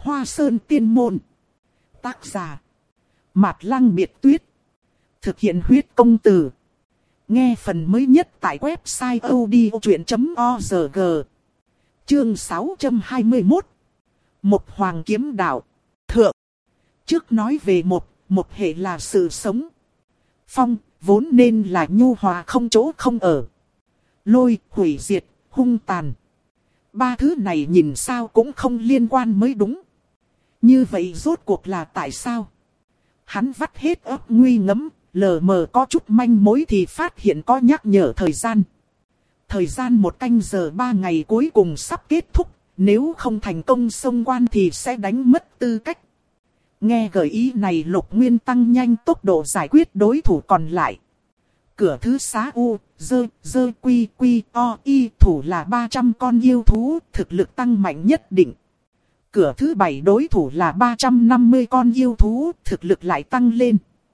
Hoa Sơn Tiên Môn. Tác giả: Mạt Lăng Biệt Tuyết. Thực hiện huyết công từ. Nghe phần mới nhất tại website odchuyện.org. Chương 621. Một Hoàng Kiếm Đạo. Thượng. Trước nói về một hệ là sự sống. Phong, vốn nên là nhu hòa không chỗ không ở. Lôi, hủy diệt, hung tàn. Ba thứ này nhìn sao cũng không liên quan mới đúng. Như vậy rốt cuộc là tại sao? Hắn vắt hết óc nguy ngẫm, lờ mờ có chút manh mối thì phát hiện có nhắc nhở thời gian. Thời gian 1 canh giờ 3 ngày cuối cùng sắp kết thúc, nếu không thành công xông quan thì sẽ đánh mất tư cách. Nghe gợi ý này, Lục Nguyên tăng nhanh tốc độ giải quyết đối thủ còn lại. Cửa thứ xá U, dơ quy o y thủ là 300 con yêu thú, thực lực tăng mạnh nhất định. Cửa thứ 7 đối thủ là 350 con yêu thú, thực lực lại tăng lên.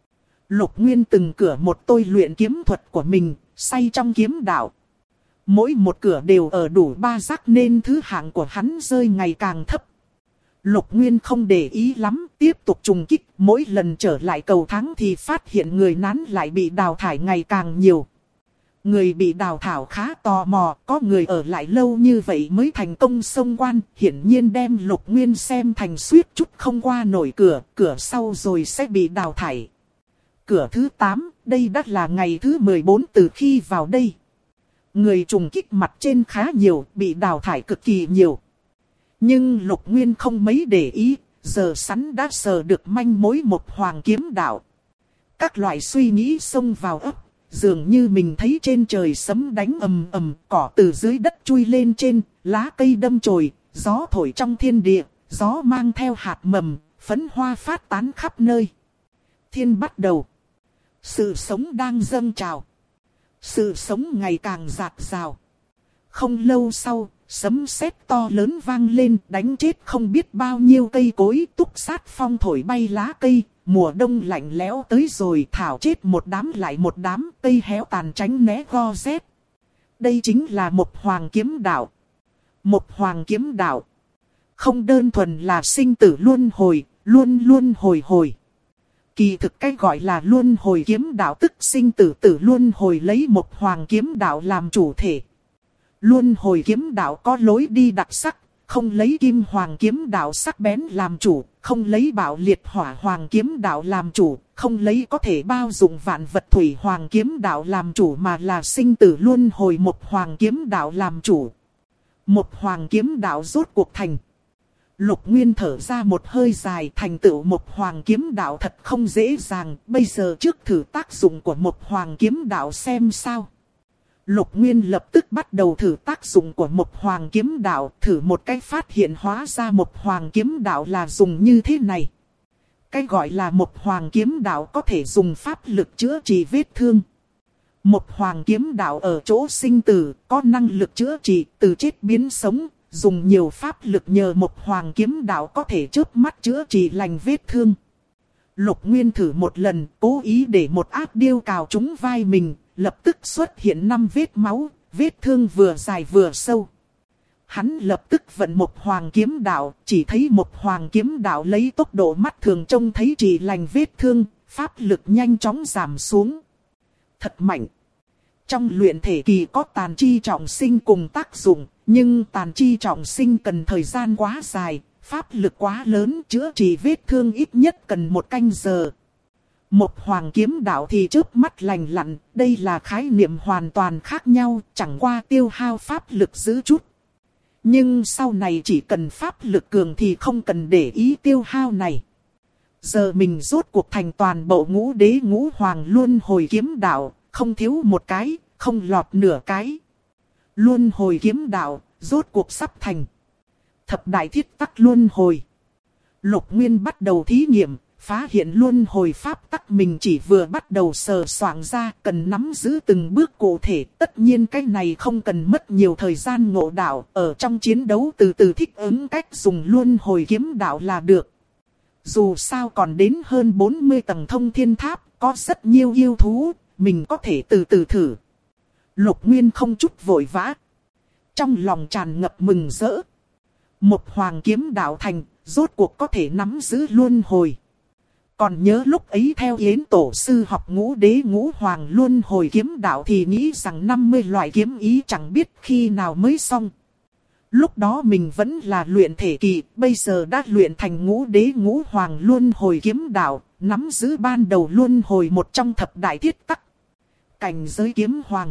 Lục Nguyên từng cửa một tôi luyện kiếm thuật của mình, say trong kiếm đạo. Mỗi một cửa đều ở đủ 3 giác nên thứ hạng của hắn rơi ngày càng thấp. Lục Nguyên không để ý lắm, tiếp tục trùng kích, mỗi lần trở lại cầu thắng thì phát hiện người nán lại bị đào thải ngày càng nhiều. Người bị đào thải khá tò mò, có người ở lại lâu như vậy mới thành công xông quan, hiển nhiên đem Lục Nguyên xem thành suýt chút không qua nổi cửa sau rồi sẽ bị đào thải. Cửa thứ 8, đây đã là ngày thứ 14 từ khi vào đây. Người trùng kích mặt trên khá nhiều, bị đào thải cực kỳ nhiều. Nhưng Lục Nguyên không mấy để ý, giờ sắn đã sờ được manh mối một Hoàng Kiếm Đạo. Các loại suy nghĩ xông vào ấp, dường như mình thấy trên trời sấm đánh ầm ầm, cỏ từ dưới đất chui lên trên, lá cây đâm chồi, gió thổi trong thiên địa, gió mang theo hạt mầm, phấn hoa phát tán khắp nơi. Thiên bắt đầu. Sự sống đang dâng trào. Sự sống ngày càng rạc rào. Không lâu sau, sấm sét to lớn vang lên, đánh chết không biết bao nhiêu cây cối, túc sát phong thổi bay lá cây. Mùa đông lạnh lẽo tới rồi, thảo chết một đám lại một đám, cây héo tàn tránh né go rét. Đây chính là một Hoàng Kiếm Đạo. Một Hoàng Kiếm Đạo không đơn thuần là sinh tử luân hồi, luôn luôn hồi hồi. Kỳ thực cái gọi là luân hồi kiếm đạo tức sinh tử tử luân hồi lấy một Hoàng Kiếm Đạo làm chủ thể. Luân hồi kiếm đạo có lối đi đặc sắc, không lấy Kim Hoàng Kiếm Đạo sắc bén làm chủ, không lấy Bạo Liệt Hỏa Hoàng Kiếm Đạo làm chủ, không lấy có thể bao dụng vạn vật Thủy Hoàng Kiếm Đạo làm chủ, mà là sinh tử luân hồi một Hoàng Kiếm Đạo làm chủ. Một Hoàng Kiếm Đạo rốt cuộc thành. Lục Nguyên thở ra một hơi dài, thành tựu một Hoàng Kiếm Đạo thật không dễ dàng, bây giờ trước thử tác dụng của một Hoàng Kiếm Đạo xem sao. Lục Nguyên lập tức bắt đầu thử tác dụng của một Hoàng Kiếm Đạo, thử một cách phát hiện hóa ra một Hoàng Kiếm Đạo là dùng như thế này. Cái gọi là một Hoàng Kiếm Đạo có thể dùng pháp lực chữa trị vết thương. Một Hoàng Kiếm Đạo ở chỗ sinh tử, có năng lực chữa trị từ chết biến sống, dùng nhiều pháp lực nhờ một Hoàng Kiếm Đạo có thể chớp mắt chữa trị lành vết thương. Lục Nguyên thử một lần, cố ý để một ác điêu cào trúng vai mình. Lập tức xuất hiện 5 vết máu, vết thương vừa dài vừa sâu. Hắn lập tức vận một Hoàng Kiếm Đạo, chỉ thấy một Hoàng Kiếm Đạo lấy tốc độ mắt thường trông thấy trị lành vết thương, pháp lực nhanh chóng giảm xuống. Thật mạnh. Trong luyện thể kỳ có tàn chi trọng sinh cùng tác dụng, nhưng tàn chi trọng sinh cần thời gian quá dài, pháp lực quá lớn, chữa trị vết thương ít nhất cần 1 canh giờ. Một Hoàng Kiếm Đạo thì chớp mắt lành lặn, đây là khái niệm hoàn toàn khác nhau, chẳng qua tiêu hao pháp lực giữ chút. Nhưng sau này chỉ cần pháp lực cường thì không cần để ý tiêu hao này. Giờ mình rốt cuộc thành toàn bộ Ngũ Đế Ngũ Hoàng Luân Hồi Kiếm Đạo, không thiếu một cái, không lọt nửa cái. Luân Hồi Kiếm Đạo, rốt cuộc sắp thành. Thập đại thiết tắc luân hồi. Lục Nguyên bắt đầu thí nghiệm. Phá hiện luân hồi pháp tắc mình chỉ vừa bắt đầu sờ soạng ra, cần nắm giữ từng bước cụ thể. Tất nhiên cái này không cần mất nhiều thời gian ngộ đạo, ở trong chiến đấu từ từ thích ứng cách dùng luân hồi kiếm đạo là được. Dù sao còn đến hơn 40 tầng thông thiên tháp, có rất nhiều yêu thú, mình có thể từ từ thử. Lục Nguyên không chút vội vã. Trong lòng tràn ngập mừng rỡ. Một Hoàng Kiếm Đạo thành, rốt cuộc có thể nắm giữ luân hồi. Còn nhớ lúc ấy theo Yến tổ sư học ngũ đế ngũ hoàng luân hồi kiếm đạo thì nghĩ rằng 50 loại kiếm ý chẳng biết khi nào mới xong. Lúc đó mình vẫn là luyện thể kỳ, bây giờ đã luyện thành ngũ đế ngũ hoàng luân hồi kiếm đạo, nắm giữ ban đầu luân hồi một trong thập đại thiết tắc. Cảnh giới kiếm hoàng.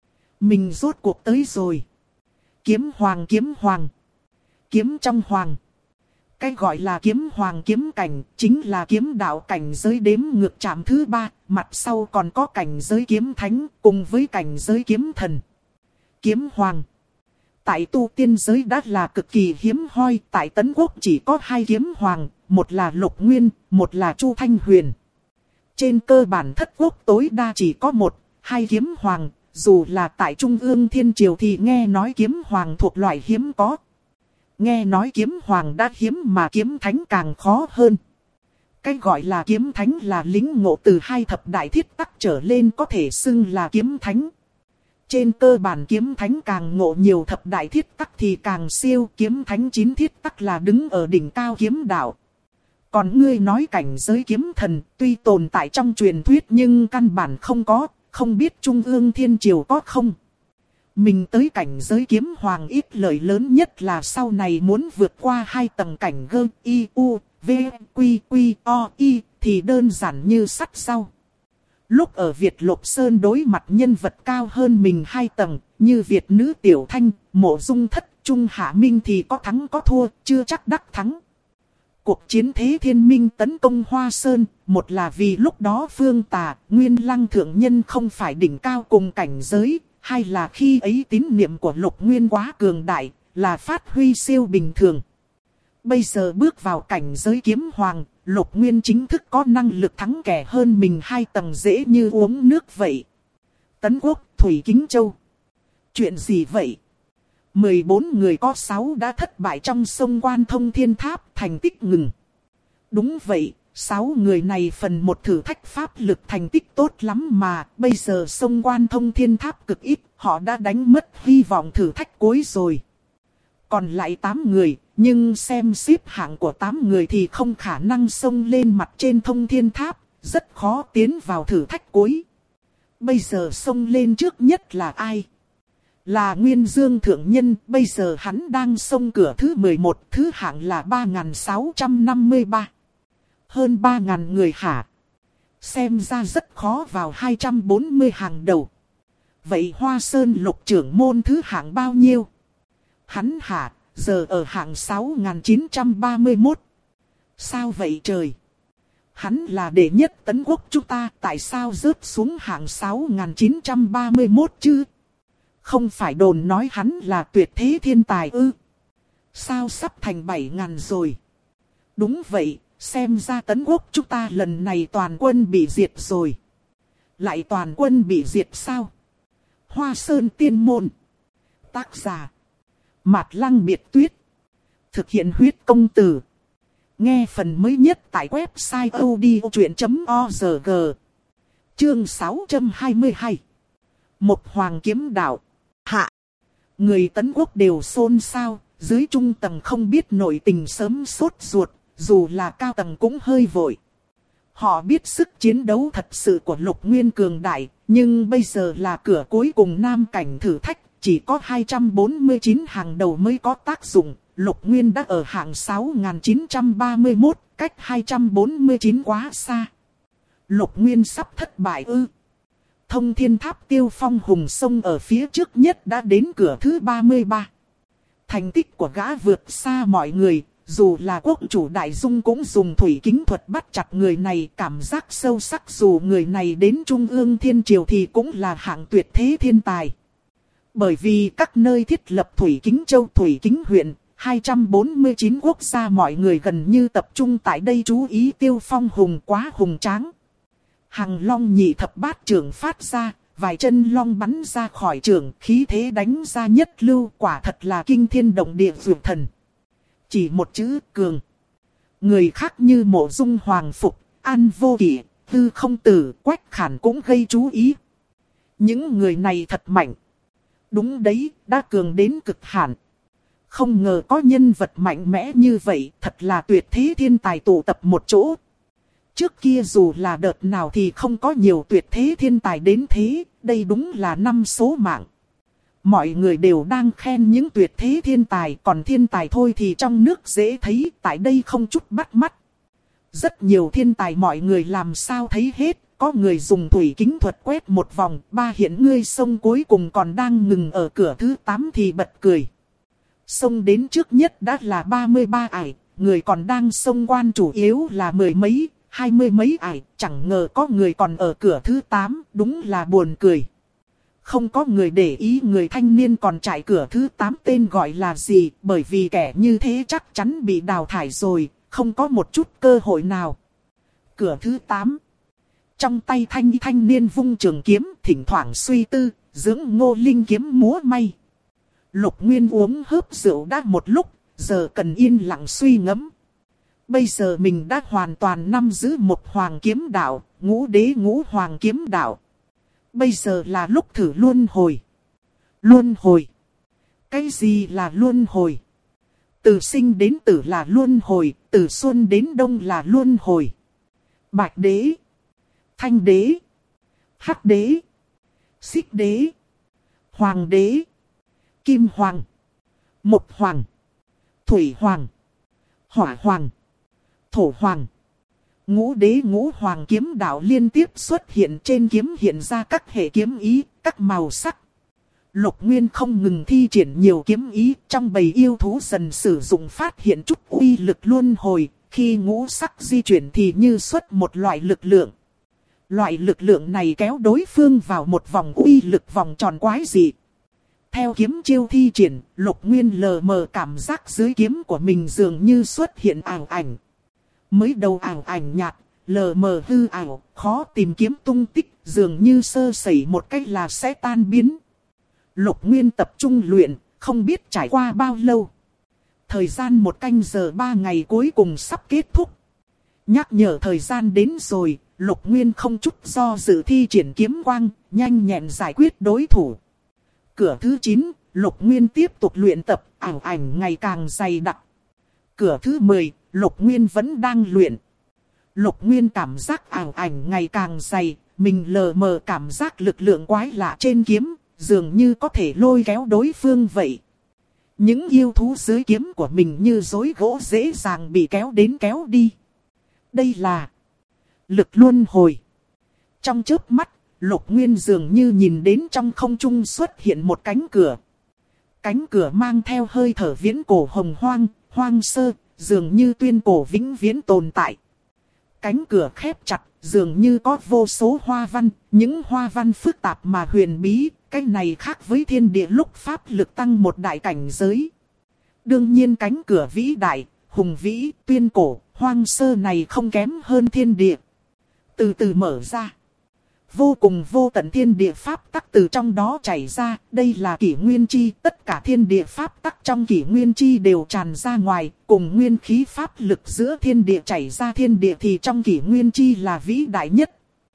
Mình rốt cuộc tới rồi. Kiếm hoàng kiếm hoàng. Kiếm trong hoàng. Cái gọi là kiếm hoàng kiếm cảnh chính là kiếm đạo cảnh giới đếm ngược chạm thứ 3, mặt sau còn có cảnh giới kiếm thánh cùng với cảnh giới kiếm thần. Kiếm hoàng. Tại tu tiên giới đã là cực kỳ hiếm hoi, tại Tấn Quốc chỉ có 2 kiếm hoàng, một là Lục Nguyên, một là Chu Thanh Huyền. Trên cơ bản Thất Quốc tối đa chỉ có 1-2 kiếm hoàng, dù là tại Trung ương Thiên Triều thì nghe nói kiếm hoàng thuộc loại hiếm có. Nghe nói kiếm hoàng đã hiếm mà kiếm thánh càng khó hơn. Cái gọi là kiếm thánh là lĩnh ngộ từ 2 thập đại thiết tắc trở lên có thể xưng là kiếm thánh. Trên cơ bản kiếm thánh càng ngộ nhiều thập đại thiết tắc thì càng siêu, kiếm thánh 9 thiết tắc là đứng ở đỉnh cao kiếm đạo. Còn ngươi nói cảnh giới kiếm thần tuy tồn tại trong truyền thuyết nhưng căn bản không có, không biết Trung ương Thiên Triều có không. Mình tới cảnh giới kiếm hoàng ít lợi lớn nhất là sau này muốn vượt qua 2 tầng cảnh gơ, i, u, v, quy, quy, o, i thì đơn giản như sắt rau. Lúc ở Việt Lục Sơn đối mặt nhân vật cao hơn mình 2 tầng, như Việt nữ Tiểu Thanh, Mộ Dung Thất, Trung Hạ Minh thì có thắng có thua, chưa chắc đắc thắng. Cuộc chiến thế thiên minh tấn công Hoa Sơn, một là vì lúc đó Phương Tà, Nguyên Lăng thượng nhân không phải đỉnh cao cùng cảnh giới, hai là khi ấy tín niệm của Lục Nguyên quá cường đại, là phát huy siêu bình thường. Bây giờ bước vào cảnh giới kiếm hoàng, Lục Nguyên chính thức có năng lực thắng kẻ hơn mình 2 tầng dễ như uống nước vậy. Tấn Quốc, Thủy Kính Châu. Chuyện gì vậy? 14 người có 6 đã thất bại trong sông Quan Thông Thiên Tháp, thành tích ngừng. Đúng vậy, 6 người này phần một thử thách pháp lực thành tích tốt lắm mà, bây giờ sông Quan Thông Thiên Tháp cực ít, họ đã đánh mất hy vọng thử thách cuối rồi. Còn lại 8 người, nhưng xem xếp hạng của 8 người thì không khả năng xông lên mặt trên Thông Thiên Tháp, rất khó tiến vào thử thách cuối. Bây giờ xông lên trước nhất là ai? Là Nguyên Dương Thượng Nhân, bây giờ hắn đang xông cửa thứ 11, thứ hạng là 3653. Hơn 3.000 người hả? Xem ra rất khó vào 240 hàng đầu. Vậy Hoa Sơn Lục trưởng môn thứ hạng bao nhiêu? Hắn hả, giờ ở hạng 6931. Sao vậy trời? Hắn là đệ nhất Tấn Quốc chúng ta, tại sao rớt xuống hạng 6931 chứ? Không phải đồn nói hắn là tuyệt thế thiên tài ư? Sao sắp thành 7.000 rồi? Đúng vậy, xem ra Tấn Quốc chúng ta lần này toàn quân bị diệt rồi. Lại toàn quân bị diệt sao? Hoa Sơn Tiên Môn. Tác giả Mạt Lăng Biệt Tuyết. Thực hiện huyết công từ. Nghe phần mới nhất tại website odchuyện.org. Chương 622. Một hoàng kiếm đạo. Hạ. Người Tấn Quốc đều xôn xao, dưới trung tầng không biết nội tình sớm sốt ruột, dù là cao tầng cũng hơi vội. Họ biết sức chiến đấu thật sự của Lục Nguyên cường đại, nhưng bây giờ là cửa cuối cùng nam cảnh thử thách, chỉ có 249 hàng đầu mới có tác dụng. Lục Nguyên đã ở hạng 6931, cách 249 quá xa. Lục Nguyên sắp thất bại ư? Thông Thiên Tháp Tiêu Phong hùng sông ở phía trước nhất đã đến cửa thứ 33. Thành tích của gã vượt xa mọi người, dù là quốc chủ Đại Dung cũng dùng thủy kính thuật bắt chặt người này, cảm giác sâu sắc dù người này đến Trung ương Thiên Triều thì cũng là hạng tuyệt thế thiên tài. Bởi vì các nơi thiết lập Thủy Kính Châu, Thủy Kính huyện, 249 quốc gia mọi người gần như tập trung tại đây chú ý Tiêu Phong hùng quá hùng tráng. Hằng Long nhị thập bát trưởng phát ra, vài chân long bắn ra khỏi trường, khí thế đánh ra nhất lưu, quả thật là kinh thiên động địa vượt thần. Chỉ một chữ cường. Người khác như Mộ Dung Hoàng Phục, An Vô Kỵ, Tư Không Tử, Quách Khản cũng gây chú ý. Những người này thật mạnh. Đúng đấy, đã cường đến cực hạn. Không ngờ có nhân vật mạnh mẽ như vậy, thật là tuyệt thế thiên tài tụ tập một chỗ. Trước kia dù là đợt nào thì không có nhiều tuyệt thế thiên tài đến thế, đây đúng là năm số mạng. Mọi người đều đang khen những tuyệt thế thiên tài, còn thiên tài thôi thì trong nước dễ thấy, tại đây không chút bắt mắt. Rất nhiều thiên tài mọi người làm sao thấy hết, có người dùng thủy kính thuật quét một vòng, ba hiện ngươi sông cuối cùng còn đang ngừng ở cửa thứ 8 thì bật cười. Sông đến trước nhất đã là 33 ải, người còn đang sông quan chủ yếu là 10 mấy, 20 mấy ải, chẳng ngờ có người còn ở cửa thứ 8, đúng là buồn cười. Không có người để ý người thanh niên còn trải cửa thứ 8 tên gọi là gì, bởi vì kẻ như thế chắc chắn bị đào thải rồi, không có một chút cơ hội nào. Cửa thứ 8. Trong tay thanh niên vung trường kiếm, thỉnh thoảng suy tư, dưỡng ngô linh kiếm múa may. Lục Nguyên uống hớp rượu đã một lúc, giờ cần yên lặng suy ngẫm. Bây giờ mình đã hoàn toàn nắm giữ một hoàng kiếm đạo, ngũ đế ngũ hoàng kiếm đạo. Bây giờ là lúc thử luân hồi. Luân hồi. Cái gì là luân hồi? Từ sinh đến tử là luân hồi, từ xuân đến đông là luân hồi. Bạch đế, thanh đế, hắc đế, xích đế, hoàng đế, kim hoàng, mộc hoàng, thủy hoàng, hỏa hoàng, thổ hoàng. Ngũ đế ngũ hoàng kiếm đạo liên tiếp xuất hiện, trên kiếm hiện ra các hệ kiếm ý, các màu sắc. Lục Nguyên không ngừng thi triển nhiều kiếm ý, trong bầy yêu thú dần sử dụng phát hiện chút uy lực luân hồi, khi ngũ sắc di chuyển thì như xuất một loại lực lượng. Loại lực lượng này kéo đối phương vào một vòng uy lực vòng tròn quái dị. Theo kiếm chiêu thi triển, Lục Nguyên lờ mờ cảm giác dưới kiếm của mình dường như xuất hiện ảo ảnh. Mới đầu ảo ảnh nhạt, lờ mờ hư ảo, khó tìm kiếm tung tích, dường như sơ sẩy một cách là sẽ tan biến. Lục Nguyên tập trung luyện, không biết trải qua bao lâu. Thời gian 1 canh giờ 3 ngày cuối cùng sắp kết thúc. Nhắc nhở thời gian đến rồi, Lục Nguyên không chút do dự thi triển kiếm quang, nhanh nhẹn giải quyết đối thủ. Cửa thứ 9, Lục Nguyên tiếp tục luyện tập, ảo ảnh ngày càng dày đặc. Cửa thứ 10, Lục Nguyên vẫn đang luyện. Lục Nguyên cảm giác ảo ảnh ngày càng dày, mình lờ mờ cảm giác lực lượng quái lạ trên kiếm, dường như có thể lôi kéo đối phương vậy. Những yêu thú dưới kiếm của mình như rối gỗ dễ dàng bị kéo đến kéo đi. Đây là lực luân hồi. Trong chớp mắt, Lục Nguyên dường như nhìn đến trong không trung xuất hiện một cánh cửa. Cánh cửa mang theo hơi thở viễn cổ hồng hoang, hoang sơ, dường như tuyên cổ vĩnh viễn tồn tại. Cánh cửa khép chặt, dường như có vô số hoa văn, những hoa văn phức tạp mà huyền bí, cái này khác với thiên địa lúc pháp lực tăng một đại cảnh giới. Đương nhiên cánh cửa vĩ đại, hùng vĩ, tuyên cổ, hoang sơ này không kém hơn thiên địa. Từ từ mở ra. Vô cùng vô tận thiên địa pháp tắc từ trong đó chảy ra, đây là kỷ nguyên chi, tất cả thiên địa pháp tắc trong kỷ nguyên chi đều tràn ra ngoài, cùng nguyên khí pháp lực giữa thiên địa chảy ra thiên địa thì trong kỷ nguyên chi là vĩ đại nhất.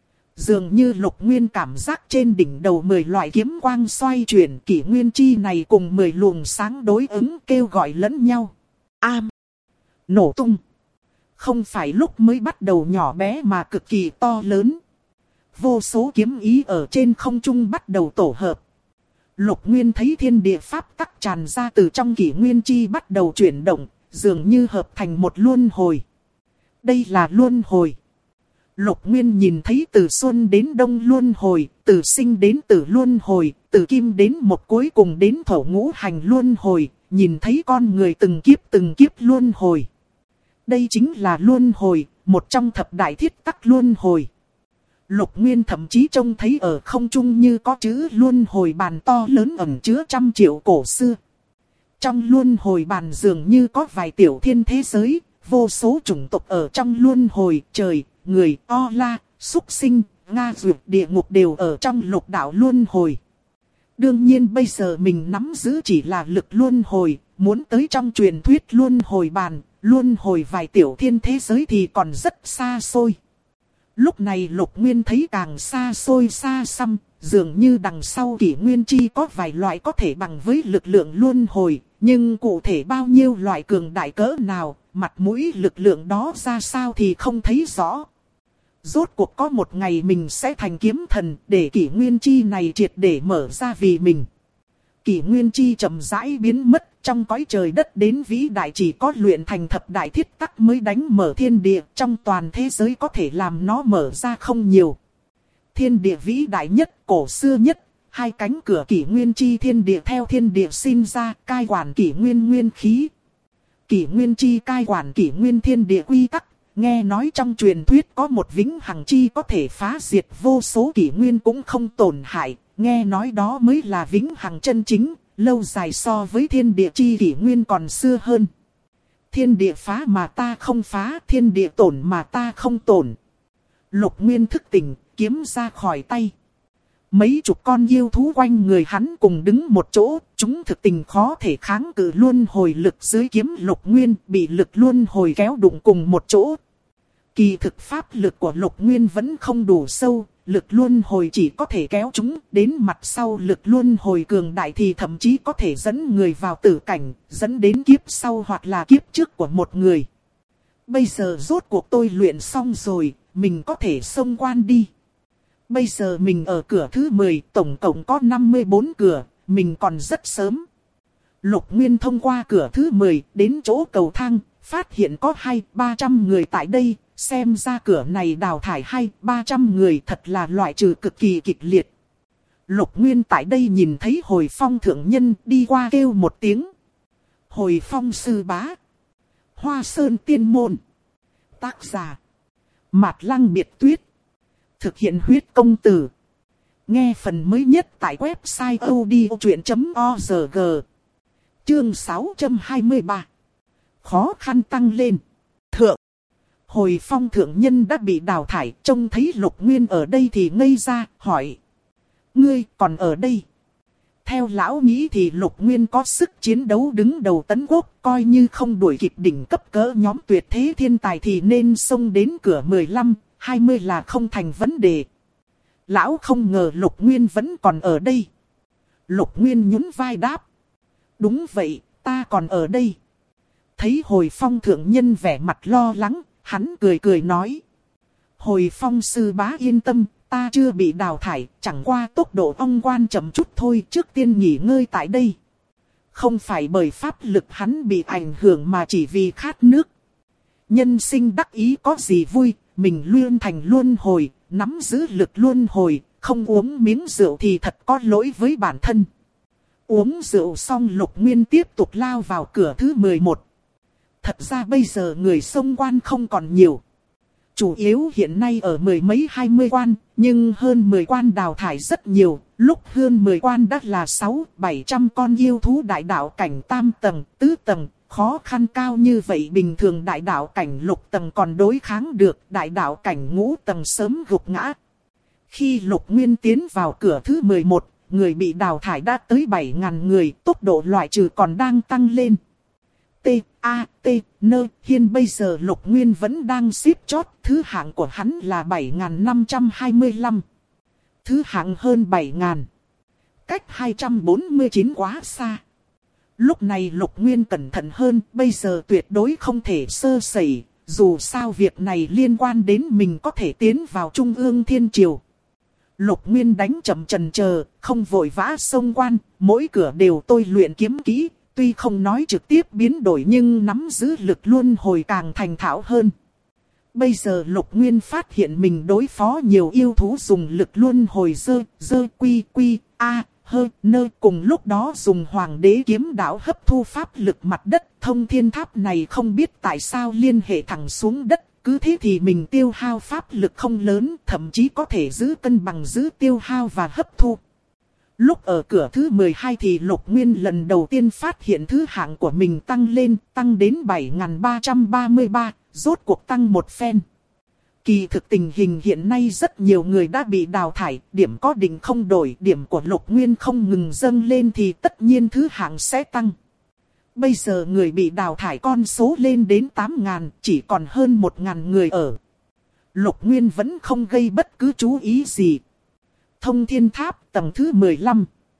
Dường như Lục Nguyên cảm giác trên đỉnh đầu 10 loại kiếm quang xoay chuyển, kỷ nguyên chi này cùng 10 luồng sáng đối ứng kêu gọi lẫn nhau. Nổ tung. Không phải lúc mới bắt đầu nhỏ bé mà cực kỳ to lớn. Vô số kiếm ý ở trên không trung bắt đầu tổ hợp. Lục Nguyên thấy thiên địa pháp tắc tràn ra từ trong kỷ nguyên chi bắt đầu chuyển động, dường như hợp thành một luân hồi. Đây là luân hồi. Lục Nguyên nhìn thấy từ xuân đến đông luân hồi, từ sinh đến tử luân hồi, từ kim đến một cuối cùng đến thổ ngũ hành luân hồi, nhìn thấy con người từng kiếp luân hồi. Đây chính là luân hồi, một trong thập đại thiết tắc luân hồi. Lục Nguyên thậm chí trông thấy ở không trung như có chữ luân hồi bàn to lớn ẩn chứa trăm triệu cổ xưa. Trong luân hồi bàn dường như có vài tiểu thiên thế giới, vô số chủng tộc ở trong luân hồi, trời, người, o la, súc sinh, nga dược, địa ngục đều ở trong lục đạo luân hồi. Đương nhiên bây giờ mình nắm giữ chỉ là lực luân hồi, muốn tới trong truyền thuyết luân hồi bàn, luân hồi vài tiểu thiên thế giới thì còn rất xa xôi. Lúc này Lục Nguyên thấy càng xa xôi xa xăm, dường như đằng sau kỷ nguyên chi có vài loại có thể bằng với lực lượng luân hồi, Nhưng cụ thể bao nhiêu loại cường đại cỡ nào, mặt mũi lực lượng đó ra sao thì không thấy rõ. Rốt cuộc có một ngày mình sẽ thành kiếm thần để kỷ nguyên chi này triệt để mở ra vì mình. Kỷ nguyên chi chậm rãi biến mất trong cõi trời đất đến vĩ đại chỉ có luyện thành thập đại thiết tắc mới đánh mở thiên địa trong toàn thế giới có thể làm nó mở ra không nhiều. Thiên địa vĩ đại nhất, cổ xưa nhất, hai cánh cửa kỷ nguyên chi thiên địa theo thiên địa sinh ra cai quản kỷ nguyên nguyên khí. Kỷ nguyên chi cai quản kỷ nguyên thiên địa quy tắc. Nghe nói trong truyền thuyết có một vĩnh hằng chi có thể phá diệt vô số kỷ nguyên cũng không tổn hại. Nghe nói đó mới là vĩnh hằng chân chính, lâu dài so với thiên địa chi kỷ nguyên còn xưa hơn. Thiên địa phá mà ta không phá, thiên địa tổn mà ta không tổn. Lục Nguyên thức tỉnh, kiếm ra khỏi tay. Mấy chục con yêu thú quanh người hắn cùng đứng một chỗ, chúng thực tình khó thể kháng cự luân hồi lực dưới kiếm Lục Nguyên, bị lực luân hồi kéo đụng cùng một chỗ. Kỳ thực pháp lực của Lục Nguyên vẫn không đủ sâu, lực luân hồi chỉ có thể kéo chúng đến mặt sau, lực luân hồi cường đại thì thậm chí có thể dẫn người vào tử cảnh, dẫn đến kiếp sau hoặc là kiếp trước của một người. Bây giờ rốt cuộc tôi luyện xong rồi, mình có thể xông quan đi. Bây giờ mình ở cửa thứ 10, tổng cộng có 54 cửa, mình còn rất sớm. Lục Nguyên thông qua cửa thứ 10 đến chỗ cầu thang, phát hiện có 200-300 người tại đây, xem ra cửa này đào thải 200-300 người thật là loại trừ cực kỳ kịch liệt. Lục Nguyên tại đây nhìn thấy Hồi Phong thượng nhân đi qua kêu một tiếng. Hồi Phong sư bá. Hoa Sơn tiên môn. Tác giả. Mạt Lăng Biệt Tuyết. Thực hiện huyết công từ. Nghe phần mới nhất tại website odchuyện.org. Chương 623. Khó khăn tăng lên. Thượng. Hồi Phong thượng nhân đã bị đào thải, trông thấy Lục Nguyên ở đây thì ngây ra, hỏi. Ngươi còn ở đây? Theo lão nghĩ thì Lục Nguyên có sức chiến đấu đứng đầu tấn quốc, coi như không đuổi kịp đỉnh cấp cỡ nhóm tuyệt thế thiên tài thì nên xông đến cửa 15-20 là không thành vấn đề. Lão không ngờ Lục Nguyên vẫn còn ở đây. Lục Nguyên nhún vai đáp. Đúng vậy, ta còn ở đây. Thấy Hồi Phong thượng nhân vẻ mặt lo lắng, hắn cười cười nói. Hồi Phong sư bá yên tâm, ta chưa bị đào thải, chẳng qua tốc độ ong quan chậm chút thôi, trước tiên nghỉ ngơi tại đây. Không phải bởi pháp lực hắn bị ảnh hưởng mà chỉ vì khát nước. Nhân sinh đắc ý có gì vui, mình luyện thành luân hồi, nắm giữ lực luân hồi, không uống miếng rượu thì thật có lỗi với bản thân. Uống rượu xong Lục Nguyên tiếp tục lao vào cửa thứ 11. Thật ra bây giờ người xông quan không còn nhiều. Chủ yếu hiện nay ở mười mấy 20 quan, nhưng hơn 10 quan đào thải rất nhiều. Lúc hơn 10 quan đã là 600-700 con yêu thú đại đạo cảnh tam tầng, tứ tầng. Khó khăn cao như vậy bình thường đại đạo cảnh lục tầng còn đối kháng được, đại đạo cảnh ngũ tầng sớm gục ngã. Khi Lục Nguyên tiến vào cửa thứ 11, người bị đào thải đã tới 7.000 người, tốc độ loại trừ còn đang tăng lên. Hiên bây giờ Lục Nguyên vẫn đang xếp chót, thứ hạng của hắn là 7.525. Thứ hạng hơn 7.000. Cách 249 quá xa. Lúc này Lục Nguyên cẩn thận hơn, bây giờ tuyệt đối không thể sơ sẩy, dù sao việc này liên quan đến mình có thể tiến vào Trung ương Thiên Triều. Lục Nguyên đánh chậm chần chờ, không vội vã xông quan, mỗi cửa đều tôi luyện kiếm kỹ, tuy không nói trực tiếp biến đổi nhưng nắm giữ lực luân hồi càng thành thạo hơn. Bây giờ Lục Nguyên phát hiện mình đối phó nhiều yêu thú dùng lực luân hồi cùng lúc đó dùng Hoàng đế kiếm đạo hấp thu pháp lực mặt đất. Thông thiên tháp này không biết tại sao liên hệ thẳng xuống đất, cứ thế thì mình tiêu hao pháp lực không lớn, thậm chí có thể giữ cân bằng giữ tiêu hao và hấp thu. Lúc ở cửa thứ 12 thì Lục Nguyên lần đầu tiên phát hiện thứ hạng của mình tăng lên, tăng đến 7.333, rốt cuộc tăng một phen. Kỳ thực tình hình hiện nay rất nhiều người đã bị đào thải, điểm có định không đổi, điểm của Lục Nguyên không ngừng dâng lên thì tất nhiên thứ hạng sẽ tăng. Bây giờ người bị đào thải con số lên đến 8.000, chỉ còn hơn 1.000 người ở. Lục Nguyên vẫn không gây bất cứ chú ý gì. Thông thiên tháp tầng thứ 15.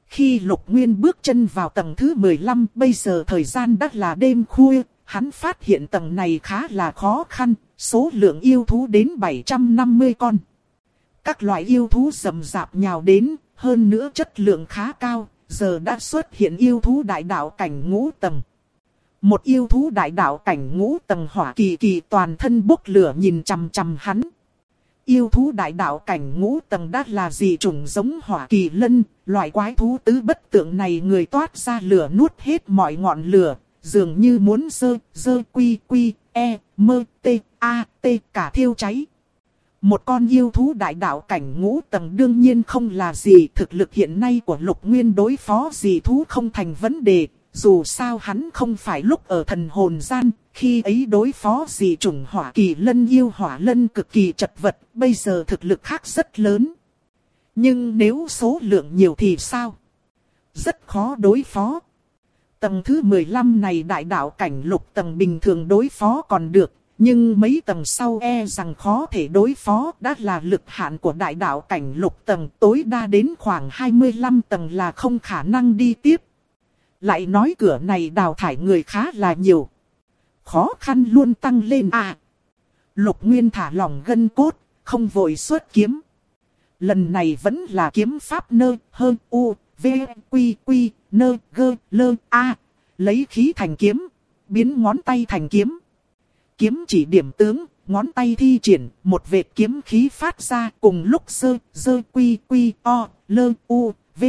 Khi Lục Nguyên bước chân vào tầng thứ 15, bây giờ thời gian đã là đêm khuya, hắn phát hiện tầng này khá là khó khăn, số lượng yêu thú đến 750 con. Các loại yêu thú rầm rạp nhào đến, hơn nữa chất lượng khá cao, giờ đã xuất hiện yêu thú đại đạo cảnh ngũ tầng. Một yêu thú đại đạo cảnh ngũ tầng hỏa kỳ kỳ toàn thân bốc lửa nhìn chằm chằm hắn. Yêu thú đại đạo cảnh ngũ tầng đã là dị chủng giống hỏa kỳ lân, loại quái thú tứ bất tượng này người toát ra lửa nuốt hết mọi ngọn lửa, dường như muốn dơ quy mơ t cả thiêu cháy. Một con yêu thú đại đạo cảnh ngũ tầng đương nhiên không là gì, thực lực hiện nay của Lục Nguyên đối phó dị thú không thành vấn đề, dù sao hắn không phải lúc ở thần hồn gian, khi ấy đối phó dị chủng hỏa kỳ lân yêu hỏa lân cực kỳ chật vật, bây giờ thực lực khác rất lớn. Nhưng nếu số lượng nhiều thì sao? Rất khó đối phó. Tầng thứ 15 này đại đạo cảnh lục tầng bình thường đối phó còn được, nhưng mấy tầng sau e rằng khó thể đối phó, đã là lực hạn của đại đạo cảnh lục tầng, tối đa đến khoảng 25 tầng là không khả năng đi tiếp. Lại nói cửa này đào thải người khá là nhiều. Khó khăn luôn tăng lên à. Lục Nguyên thả lỏng gân cốt, không vội xuất kiếm. Lần này vẫn là kiếm pháp nơ, hơn u, v, quy, nơ, gơ, lơ, a. Lấy khí thành kiếm, biến ngón tay thành kiếm. Kiếm chỉ điểm tướng, ngón tay thi triển, một vệt kiếm khí phát ra cùng lúc dơ quy, o, lơ, u, v,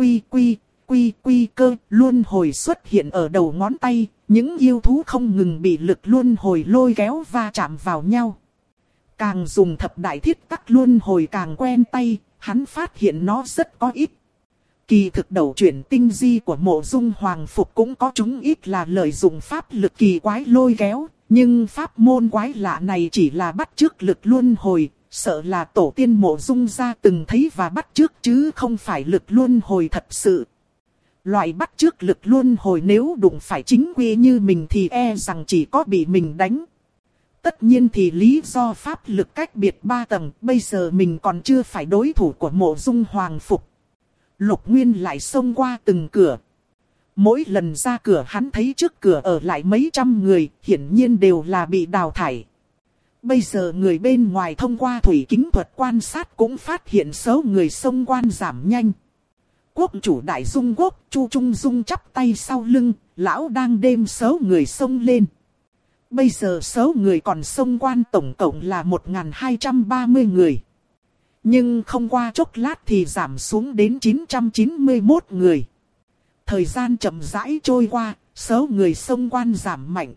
quy cơ luân hồi xuất hiện ở đầu ngón tay, những yêu thú không ngừng bị lực luân hồi lôi kéo va chạm vào nhau. Càng dùng thập đại thiết tắc luân hồi càng quen tay, hắn phát hiện nó rất có ít. Kỳ thực đầu chuyển tinh di của Mộ Dung Hoàng Phục cũng có chúng ít là lợi dụng pháp lực kỳ quái lôi kéo, nhưng pháp môn quái lạ này chỉ là bắt chước lực luân hồi, sợ là tổ tiên Mộ Dung gia từng thấy và bắt chước chứ không phải lực luân hồi thật sự. Loại bắt chước lực luân hồi nếu đụng phải chính quy như mình thì e rằng chỉ có bị mình đánh. Tất nhiên thì lý do pháp lực cách biệt 3 tầng, bây giờ mình còn chưa phải đối thủ của Mộ Dung Hoàng Phục. Lục Nguyên lại xông qua từng cửa. Mỗi lần ra cửa hắn thấy trước cửa ở lại mấy trăm người, hiển nhiên đều là bị đào thải. Bây giờ người bên ngoài thông qua thủy kính thuật quan sát cũng phát hiện số người xông quan giảm nhanh. Quốc chủ Đại Dung Quốc Chu Trung Dung chắp tay sau lưng, lão đang đêm số người xông lên. Bây giờ số người còn xông quan tổng cộng là 1230 người. Nhưng không qua chốc lát thì giảm xuống đến 991 người. Thời gian chậm rãi trôi qua, số người xông quan giảm mạnh.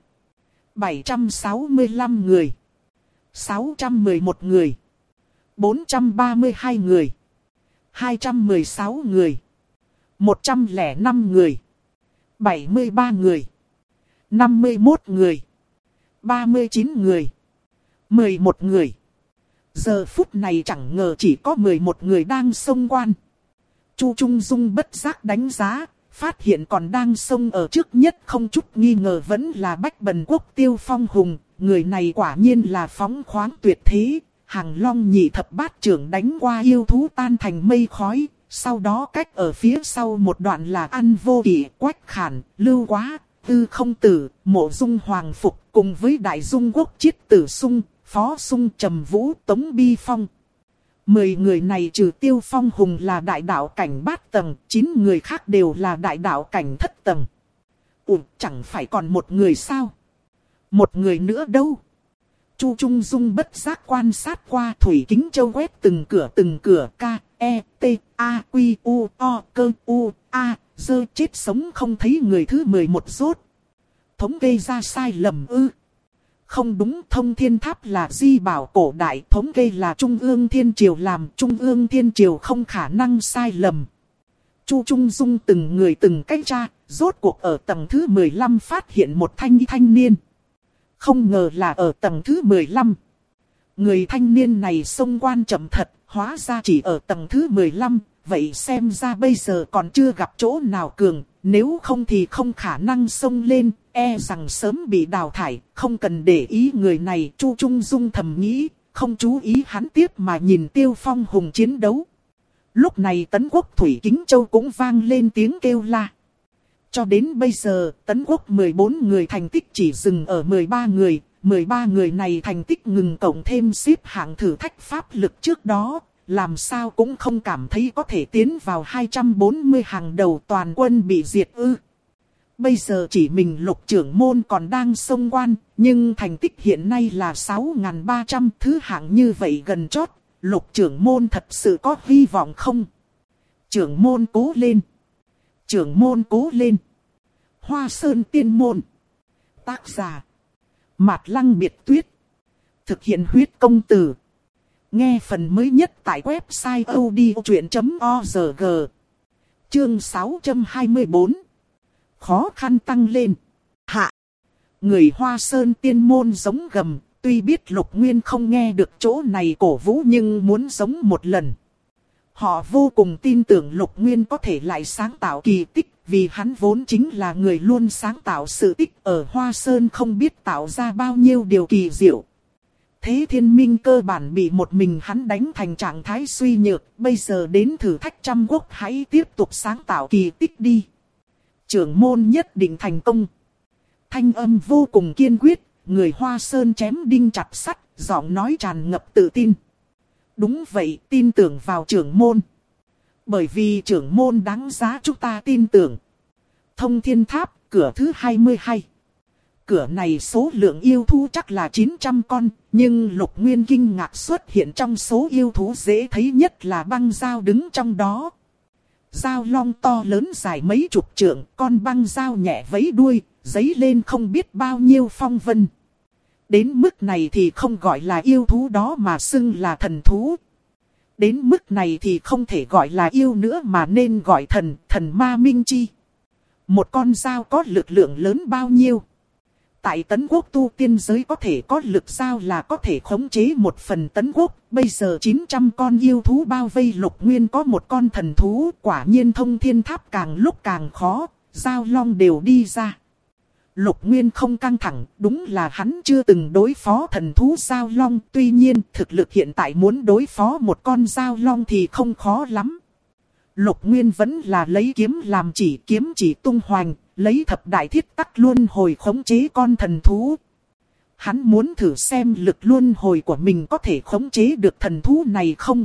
765 người, 611 người, 432 người, 216 người, 105 người, 73 người, 51 người, 39 người, 11 người. Giờ phút này chẳng ngờ chỉ có 11 người đang xông quan. Chu Trung Dung bất giác đánh giá, phát hiện còn đang xông ở trước nhất không chút nghi ngờ vẫn là Bách Bần Quốc Tiêu Phong Hùng. Người này quả nhiên là phóng khoáng tuyệt thế, Hàng Long nhị thập bát trưởng đánh qua yêu thú tan thành mây khói. Sau đó cách ở phía sau một đoạn là Ăn Vô Kỵ, Quách Khản, Lưu Quá, Tư Không Tử, Mộ Dung Hoàng Phục cùng với Đại Dung Quốc Chiết Tử Sung, Phó Sung, Trầm Vũ, Tống Bi Phong. 10 người này trừ Tiêu Phong Hùng là đại đạo cảnh bát tầng, 9 người khác đều là đại đạo cảnh thất tầng. Chẳng phải còn một người sao? Một người nữa đâu? Chu Trung Dung bất giác quan sát qua thủy kính châu quét từng cửa K, E, T, A, Q, U, O, cơ, U, A, dơ chết sống không thấy người thứ 11 rốt. Thống kê ra sai lầm ư? Không đúng, Thông Thiên Tháp là di bảo cổ đại, thống kê là Trung ương Thiên Triều làm, Trung ương Thiên Triều không khả năng sai lầm. Chu Trung Dung từng người từng cách tra, rốt cuộc ở tầng thứ 15 phát hiện một thanh niên. Không ngờ là ở tầng thứ 15. Người thanh niên này xông quan chậm thật, hóa ra chỉ ở tầng thứ 15, vậy xem ra bây giờ còn chưa gặp chỗ nào cường, nếu không thì không khả năng xông lên, e rằng sớm bị đào thải, không cần để ý người này. Chu Trung Dung thầm nghĩ, không chú ý hắn tiếp mà nhìn Tiêu Phong Hùng chiến đấu. Lúc này Tấn Quốc Thủy Kính Châu cũng vang lên tiếng kêu la. Cho đến bây giờ, Tấn Quốc 14 người thành tích chỉ dừng ở 13 người. 13 người này thành tích ngừng cộng thêm xếp hạng thử thách pháp lực trước đó. Làm sao cũng không cảm thấy có thể tiến vào 240 hàng đầu, toàn quân bị diệt ư. Bây giờ chỉ mình Lục trưởng môn còn đang xông quan, nhưng thành tích hiện nay là 6.300, thứ hạng như vậy gần chót. Lục trưởng môn thật sự có hy vọng không? Trưởng môn cố lên! Trưởng môn cố lên! Hoa Sơn Tiên Môn. Tác giả: Mạt Lăng Biệt Tuyết. Thực hiện huyết công từ. Nghe phần mới nhất tại website odchuyện.org. Chương 624. Khó khăn tăng lên. Hạ. Người Hoa Sơn Tiên Môn giống gầm. Tuy biết Lục Nguyên không nghe được chỗ này cổ vũ nhưng muốn giống một lần. Họ vô cùng tin tưởng Lục Nguyên có thể lại sáng tạo kỳ tích. Vì hắn vốn chính là người luôn sáng tạo sự tích, ở Hoa Sơn không biết tạo ra bao nhiêu điều kỳ diệu. Thế Thiên Minh cơ bản bị một mình hắn đánh thành trạng thái suy nhược, bây giờ đến thử thách trăm quốc, hãy tiếp tục sáng tạo kỳ tích đi. Trưởng môn nhất định thành công. Thanh âm vô cùng kiên quyết, người Hoa Sơn chém đinh chặt sắt, giọng nói tràn ngập tự tin. Đúng vậy, tin tưởng vào trưởng môn. Bởi vì trưởng môn đáng giá chúng ta tin tưởng. Thông Thiên Tháp, cửa thứ 22. Cửa này số lượng yêu thú chắc là 900 con, nhưng Lục Nguyên kinh ngạc xuất hiện trong số yêu thú dễ thấy nhất là băng dao đứng trong đó. Dao long to lớn dài mấy chục trượng, con băng dao nhẹ vẫy đuôi, dấy lên không biết bao nhiêu phong vân. Đến mức này thì không gọi là yêu thú đó mà xưng là thần thú. Đến mức này thì không thể gọi là yêu nữa mà nên gọi thần ma minh chi. Một con dao có lực lượng lớn bao nhiêu? Tại Tấn Quốc tu tiên giới có thể có lực dao là có thể khống chế một phần Tấn Quốc. Bây giờ 900 con yêu thú bao vây Lục Nguyên có một con thần thú. Quả nhiên Thông Thiên Tháp càng lúc càng khó, dao long đều đi ra. Lục Nguyên không căng thẳng, đúng là hắn chưa từng đối phó thần thú dao long. Tuy nhiên, thực lực hiện tại muốn đối phó một con dao long thì không khó lắm. Lục Nguyên vẫn là lấy kiếm làm chỉ, kiếm chỉ tung hoành, lấy thập đại thiết tắc luân hồi khống chế con thần thú. Hắn muốn thử xem lực luân hồi của mình có thể khống chế được thần thú này không.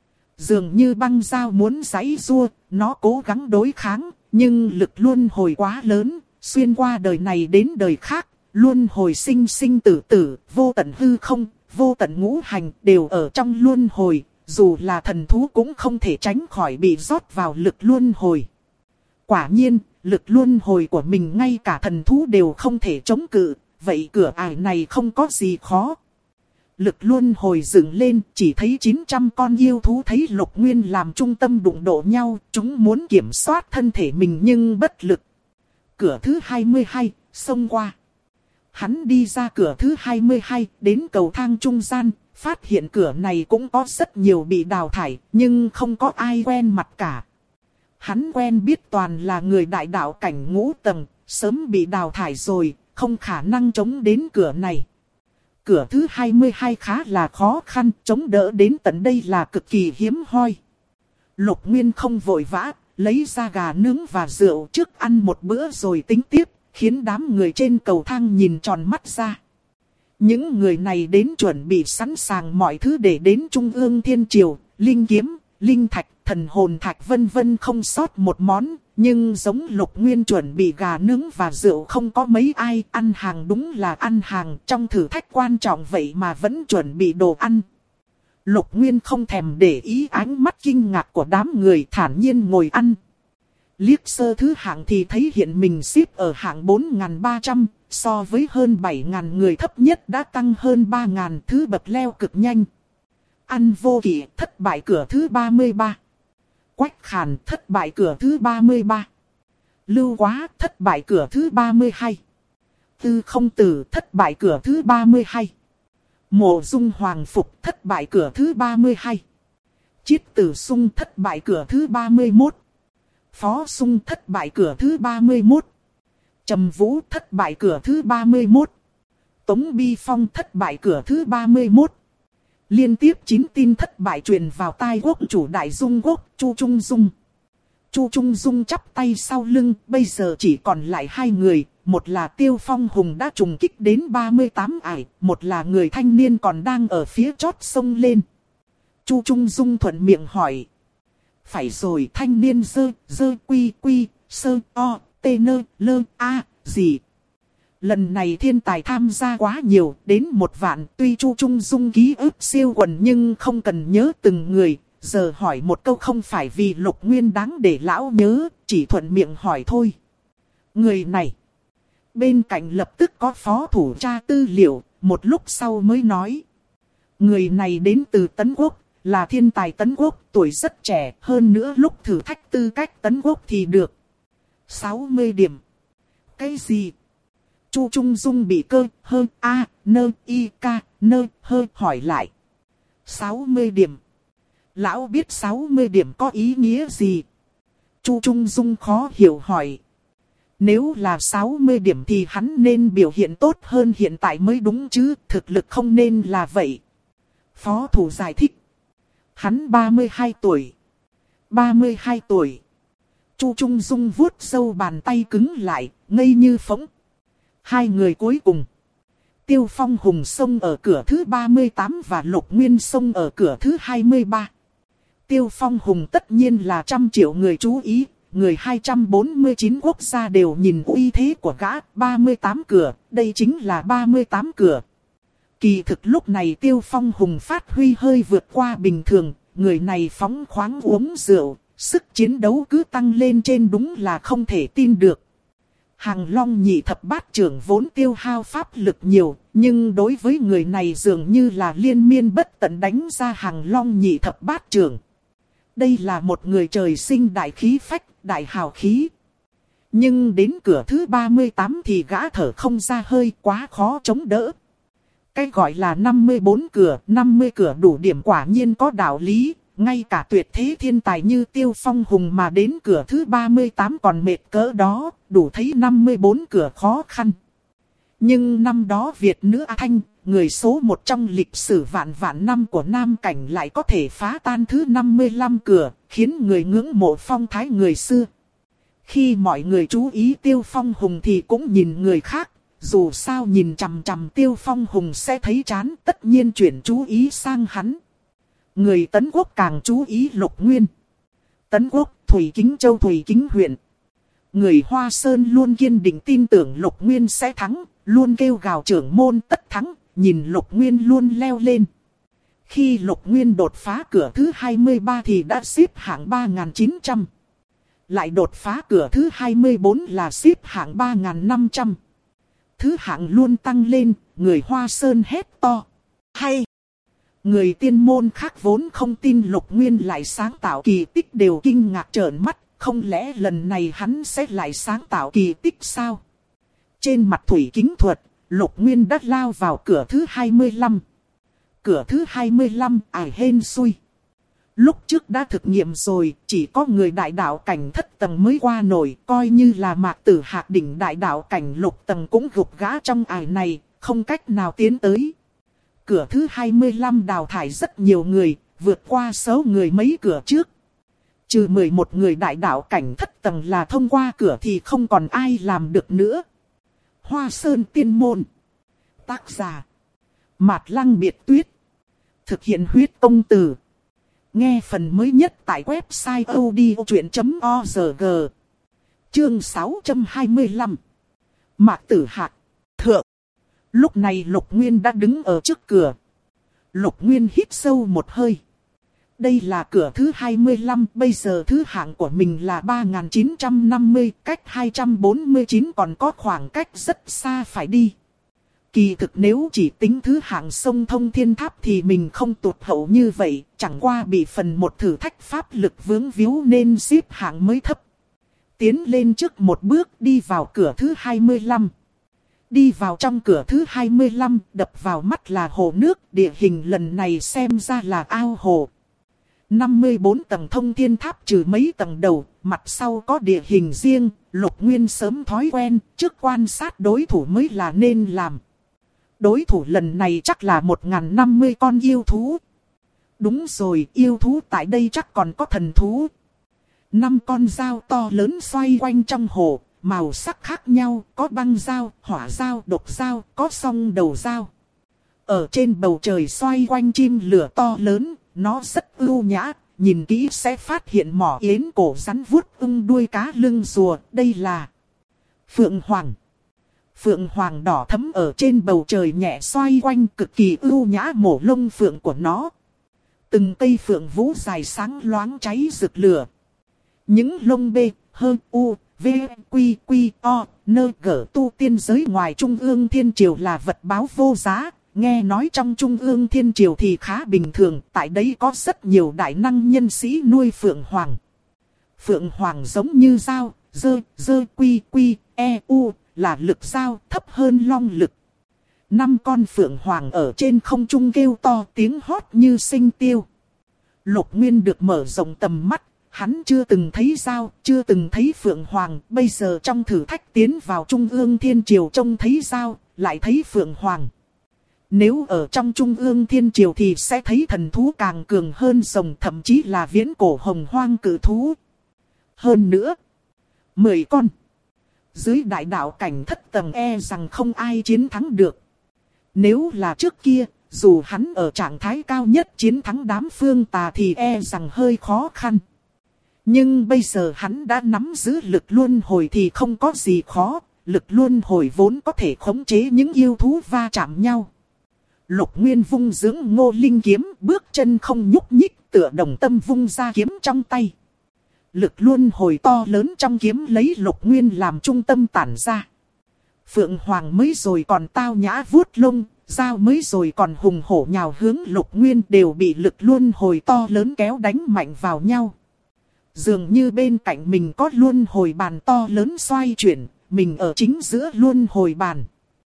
Dường như băng dao muốn giãy giụa, nó cố gắng đối kháng, nhưng lực luân hồi quá lớn. Xuyên qua đời này đến đời khác, luân hồi sinh sinh tử tử, vô tận hư không, vô tận ngũ hành đều ở trong luân hồi, dù là thần thú cũng không thể tránh khỏi bị rót vào lực luân hồi. Quả nhiên, lực luân hồi của mình ngay cả thần thú đều không thể chống cự, vậy cửa ải này không có gì khó. Lực luân hồi dựng lên, chỉ thấy 900 con yêu thú thấy Lục Nguyên làm trung tâm đụng độ nhau, chúng muốn kiểm soát thân thể mình nhưng bất lực. Cửa thứ 22, xông qua. Hắn đi ra cửa thứ 22, đến cầu thang trung gian, phát hiện cửa này cũng có rất nhiều bị đào thải, nhưng không có ai quen mặt cả. Hắn quen biết toàn là người đại đạo cảnh ngũ tầng, sớm bị đào thải rồi, không khả năng chống đến cửa này. Cửa thứ 22 khá là khó khăn, chống đỡ đến tận đây là cực kỳ hiếm hoi. Lục Nguyên không vội vã, lấy ra gà nướng và rượu trước ăn một bữa rồi tính tiếp, khiến đám người trên cầu thang nhìn tròn mắt ra. Những người này đến chuẩn bị sẵn sàng mọi thứ để đến Trung ương Thiên Triều, linh kiếm, linh thạch, thần hồn thạch vân vân không sót một món. Nhưng giống Lục Nguyên chuẩn bị gà nướng và rượu không có mấy ai, ăn hàng đúng là ăn hàng, trong thử thách quan trọng vậy mà vẫn chuẩn bị đồ ăn. Lục Nguyên không thèm để ý ánh mắt kinh ngạc của đám người, thản nhiên ngồi ăn. Liếc sơ thứ hạng thì thấy hiện mình xếp ở hạng 4.300, so với hơn 7.000 người thấp nhất đã tăng hơn 3.000, thứ bậc leo cực nhanh. Ăn vô kỷ, thất bại cửa thứ 33. Quách Khàn, thất bại cửa thứ 33. Lưu Quá, thất bại cửa thứ 32. Tư Không Tử, thất bại cửa thứ 32. Mộ Dung Hoàng Phục, thất bại cửa thứ 32. Chiết Tử Sung, thất bại cửa thứ 31. Phó Sung, thất bại cửa thứ 31. Trầm Vũ, thất bại cửa thứ 31. Tống Bi Phong, thất bại cửa thứ 31. Liên tiếp 9 tin thất bại truyền vào tai quốc chủ Đại Dung quốc, Chu Trung Dung. Chu Trung Dung chắp tay sau lưng, bây giờ chỉ còn lại 2 người, một là Tiêu Phong Hùng đã trùng kích đến 38 ải, một là người thanh niên còn đang ở phía chót sông lên. Chu Trung Dung thuận miệng hỏi. Phải rồi, thanh niên dơ quy quy, sơ o, tê nơ, lơ, a, gì. Lần này thiên tài tham gia quá nhiều, đến 1 vạn, tuy Chu Trung Dung ký ức siêu quần nhưng không cần nhớ từng người. Giờ hỏi một câu không phải vì Lục Nguyên đáng để lão nhớ, chỉ thuận miệng hỏi thôi. Người này. Bên cạnh lập tức có phó thủ tra tư liệu, một lúc sau mới nói. Người này đến từ Tấn Quốc, là thiên tài Tấn Quốc, tuổi rất trẻ, hơn nữa lúc thử thách tư cách Tấn Quốc thì được 60 điểm. Cái gì? Chu Trung Dung bị cơ, hơ, a, nơ, y, ca, nơ, hơ hỏi lại. 60 điểm. Lão biết 60 điểm có ý nghĩa gì? Chu Trung Dung khó hiểu hỏi. Nếu là 60 điểm thì hắn nên biểu hiện tốt hơn hiện tại mới đúng chứ, thực lực không nên là vậy. Phó thủ giải thích. Hắn 32 tuổi. 32 tuổi. Chu Trung Dung vuốt râu bàn tay cứng lại, ngây như phỗng. 2 người cuối cùng. Tiêu Phong Hùng xông ở cửa thứ 38 và Lục Nguyên xông ở cửa thứ 23. Tiêu Phong Hùng tất nhiên là 100 triệu người chú ý, người 249 quốc gia đều nhìn uy thế của gã, 38 cửa, đây chính là 38 cửa. Kỳ thực lúc này Tiêu Phong Hùng phát huy hơi vượt qua bình thường, người này phóng khoáng uống rượu, sức chiến đấu cứ tăng lên trên đúng là không thể tin được. Hàng Long nhị thập bát trưởng vốn tiêu hao pháp lực nhiều, nhưng đối với người này dường như là liên miên bất tận đánh ra Hàng Long nhị thập bát trưởng. Đây là một người trời sinh đại khí phách, đại hào khí. Nhưng đến cửa thứ 38 thì gã thở không ra hơi, quá khó chống đỡ. Cái gọi là 54 cửa, 50 cửa đủ điểm quả nhiên có đạo lý. Ngay cả tuyệt thế thiên tài như Tiêu Phong Hùng mà đến cửa thứ 38 còn mệt cỡ đó, đủ thấy 54 cửa khó khăn. Nhưng năm đó Việt nữ A Thanh, người số 1 trong lịch sử vạn vạn năm của Nam Cảnh lại có thể phá tan thứ 55 cửa, khiến người ngưỡng mộ phong thái người xưa. Khi mọi người chú ý Tiêu Phong Hùng thì cũng nhìn người khác, dù sao nhìn chằm chằm Tiêu Phong Hùng sẽ thấy chán, tất nhiên chuyển chú ý sang hắn. Người Tấn Quốc càng chú ý Lục Nguyên. Tấn Quốc, Thủy Kính Châu Thủy Kính huyện. Người Hoa Sơn luôn kiên định tin tưởng Lục Nguyên sẽ thắng, luôn kêu gào trưởng môn tất thắng, nhìn Lục Nguyên luôn leo lên. Khi Lục Nguyên đột phá cửa thứ 23 thì đã xếp hạng 3.900. Lại đột phá cửa thứ 24 là xếp hạng 3.500. Thứ hạng luôn tăng lên, người Hoa Sơn hét to. Hay! Người tiên môn khác vốn không tin Lục Nguyên lại sáng tạo kỳ tích đều kinh ngạc trợn mắt, không lẽ lần này hắn sẽ lại sáng tạo kỳ tích sao? Trên mặt thủy kính thuật, Lục Nguyên đã lao vào cửa thứ 25. Cửa thứ 25 ải hên xui. Lúc trước đã thực nghiệm rồi, chỉ có người đại đạo cảnh thất tầng mới qua nổi, coi như là Mạc Tử Hạc đỉnh đại đạo cảnh lục tầng cũng gục gã trong ải này, không cách nào tiến tới. Cửa thứ 25 đào thải rất nhiều người, vượt qua số người mấy cửa trước. Trừ 11 người đại đạo cảnh thất tầng là thông qua cửa thì không còn ai làm được nữa. Hoa Sơn Tiên Môn. Tác giả Mạt Lăng Biệt Tuyết. Thực hiện huyết công từ. Nghe phần mới nhất tại website odchuyện.org. Chương 625. Mạc Tử Hạc. Thượng. Lúc này Lục Nguyên đã đứng ở trước cửa. Lục Nguyên hít sâu một hơi. Đây là cửa thứ 25, bây giờ thứ hạng của mình là 3.950, cách 249 còn có khoảng cách rất xa phải đi. Kỳ thực nếu chỉ tính thứ hạng sông Thông Thiên Tháp thì mình không tụt hậu như vậy, chẳng qua bị phần một thử thách pháp lực vướng víu nên xếp hạng mới thấp. Tiến lên trước một bước đi vào cửa thứ 25. Đi vào trong cửa thứ 25, đập vào mắt là hồ nước, địa hình lần này xem ra là ao hồ. 54 tầng Thông Thiên Tháp trừ mấy tầng đầu, mặt sau có địa hình riêng, Lục Nguyên sớm thói quen, trước quan sát đối thủ mới là nên làm. Đối thủ lần này chắc là 1050 con yêu thú. Đúng rồi, yêu thú tại đây chắc còn có thần thú. 5 con dao to lớn xoay quanh trong hồ, màu sắc khác nhau, có băng dao, hỏa dao, độc dao, có song đầu dao. Ở trên bầu trời xoay quanh chim lửa to lớn, nó rất ưu nhã, nhìn kỹ sẽ phát hiện mỏ yến cổ rắn vuốt ưng đuôi cá lưng rùa, đây là Phượng Hoàng. Phượng Hoàng đỏ thẫm ở trên bầu trời nhẹ xoay quanh, cực kỳ ưu nhã mổ lông phượng của nó. Từng cây phượng vũ dài sáng loáng cháy rực lửa. Những lông bê, hơ, u, v, quy, quy, o, nơ gở tu tiên giới ngoài Trung ương Thiên Triều là vật báo vô giá. Nghe nói trong Trung ương Thiên Triều thì khá bình thường, tại đấy có rất nhiều đại năng nhân sĩ nuôi Phượng Hoàng. Phượng Hoàng giống như dao, dơ quy quy, e u, là lực dao thấp hơn long lực. 5 con Phượng Hoàng ở trên không trung kêu to tiếng hót như sinh tiêu. Lục Nguyên được mở rộng tầm mắt, hắn chưa từng thấy dao, chưa từng thấy Phượng Hoàng, bây giờ trong thử thách tiến vào Trung ương Thiên Triều trông thấy dao, lại thấy Phượng Hoàng. Nếu ở trong Trung ương Thiên Triều thì sẽ thấy thần thú càng cường hơn rồng, thậm chí là viễn cổ hồng hoang cử thú. Hơn nữa, 10 con. Dưới đại đạo cảnh thất tầng e rằng không ai chiến thắng được. Nếu là trước kia, dù hắn ở trạng thái cao nhất chiến thắng đám phương tà thì e rằng hơi khó khăn. Nhưng bây giờ hắn đã nắm giữ lực luân hồi thì không có gì khó, lực luân hồi vốn có thể khống chế những yêu thú va chạm nhau. Lục Nguyên vung dưỡng Ngô Linh kiếm, bước chân không nhúc nhích, tựa đồng tâm vung ra kiếm trong tay. Lực luân hồi to lớn trong kiếm lấy Lục Nguyên làm trung tâm tản ra. Phượng Hoàng mới rồi còn tao nhã vuốt lông, dao mới rồi còn hùng hổ nhào hướng Lục Nguyên, đều bị lực luân hồi to lớn kéo đánh mạnh vào nhau. Dường như bên cạnh mình có luân hồi bàn to lớn xoay chuyển, mình ở chính giữa luân hồi bàn.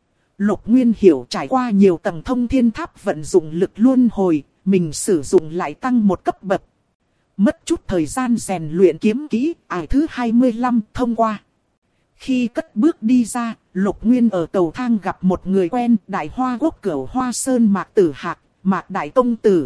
Lục Nguyên hiểu trải qua nhiều tầng thông thiên tháp vận dụng lực luân hồi, mình sử dụng lại tăng một cấp bậc. Mất chút thời gian rèn luyện kiếm kỹ, ải thứ 25 thông qua. Khi cất bước đi ra, Lục Nguyên ở cầu thang gặp một người quen, Đại Hoa Quốc Cửu Hoa Sơn Mạc Tử Hạc, Mạc Đại Công Tử.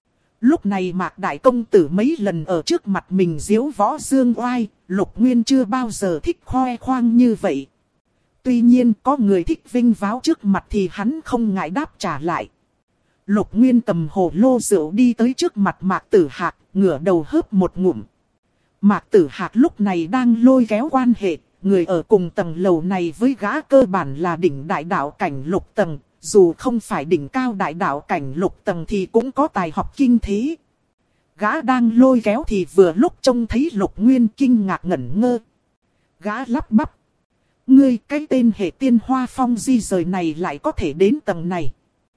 Lúc này Mạc Đại Công Tử mấy lần ở trước mặt mình diếu võ dương oai, Lục Nguyên chưa bao giờ thích khoe khoang như vậy. Tuy nhiên có người thích vinh váo trước mặt thì hắn không ngại đáp trả lại. Lục Nguyên cầm hồ lô rượu đi tới trước mặt Mạc Tử Hạc, ngửa đầu hớp một ngụm. Mạc Tử Hạc lúc này đang lôi kéo quan hệ, người ở cùng tầng lầu này với gã cơ bản là đỉnh đại đạo cảnh lục tầng, dù không phải đỉnh cao đại đạo cảnh lục tầng thì cũng có tài học kinh thế. Gã đang lôi kéo thì vừa lúc trông thấy Lục Nguyên kinh ngạc ngẩn ngơ. Gã lắp bắp. Ngươi cái tên hệ tiên hoa phong di rời này lại có thể đến tầng này.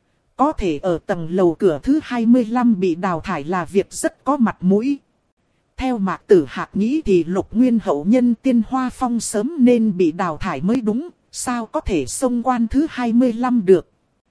Có thể ở tầng lầu cửa thứ 25 bị đào thải là việc rất có mặt mũi. Theo Mạc Tử Hạc nghĩ thì Lục Nguyên hậu nhân tiên hoa phong sớm nên bị đào thải mới đúng, sao có thể xông quan thứ 25 được.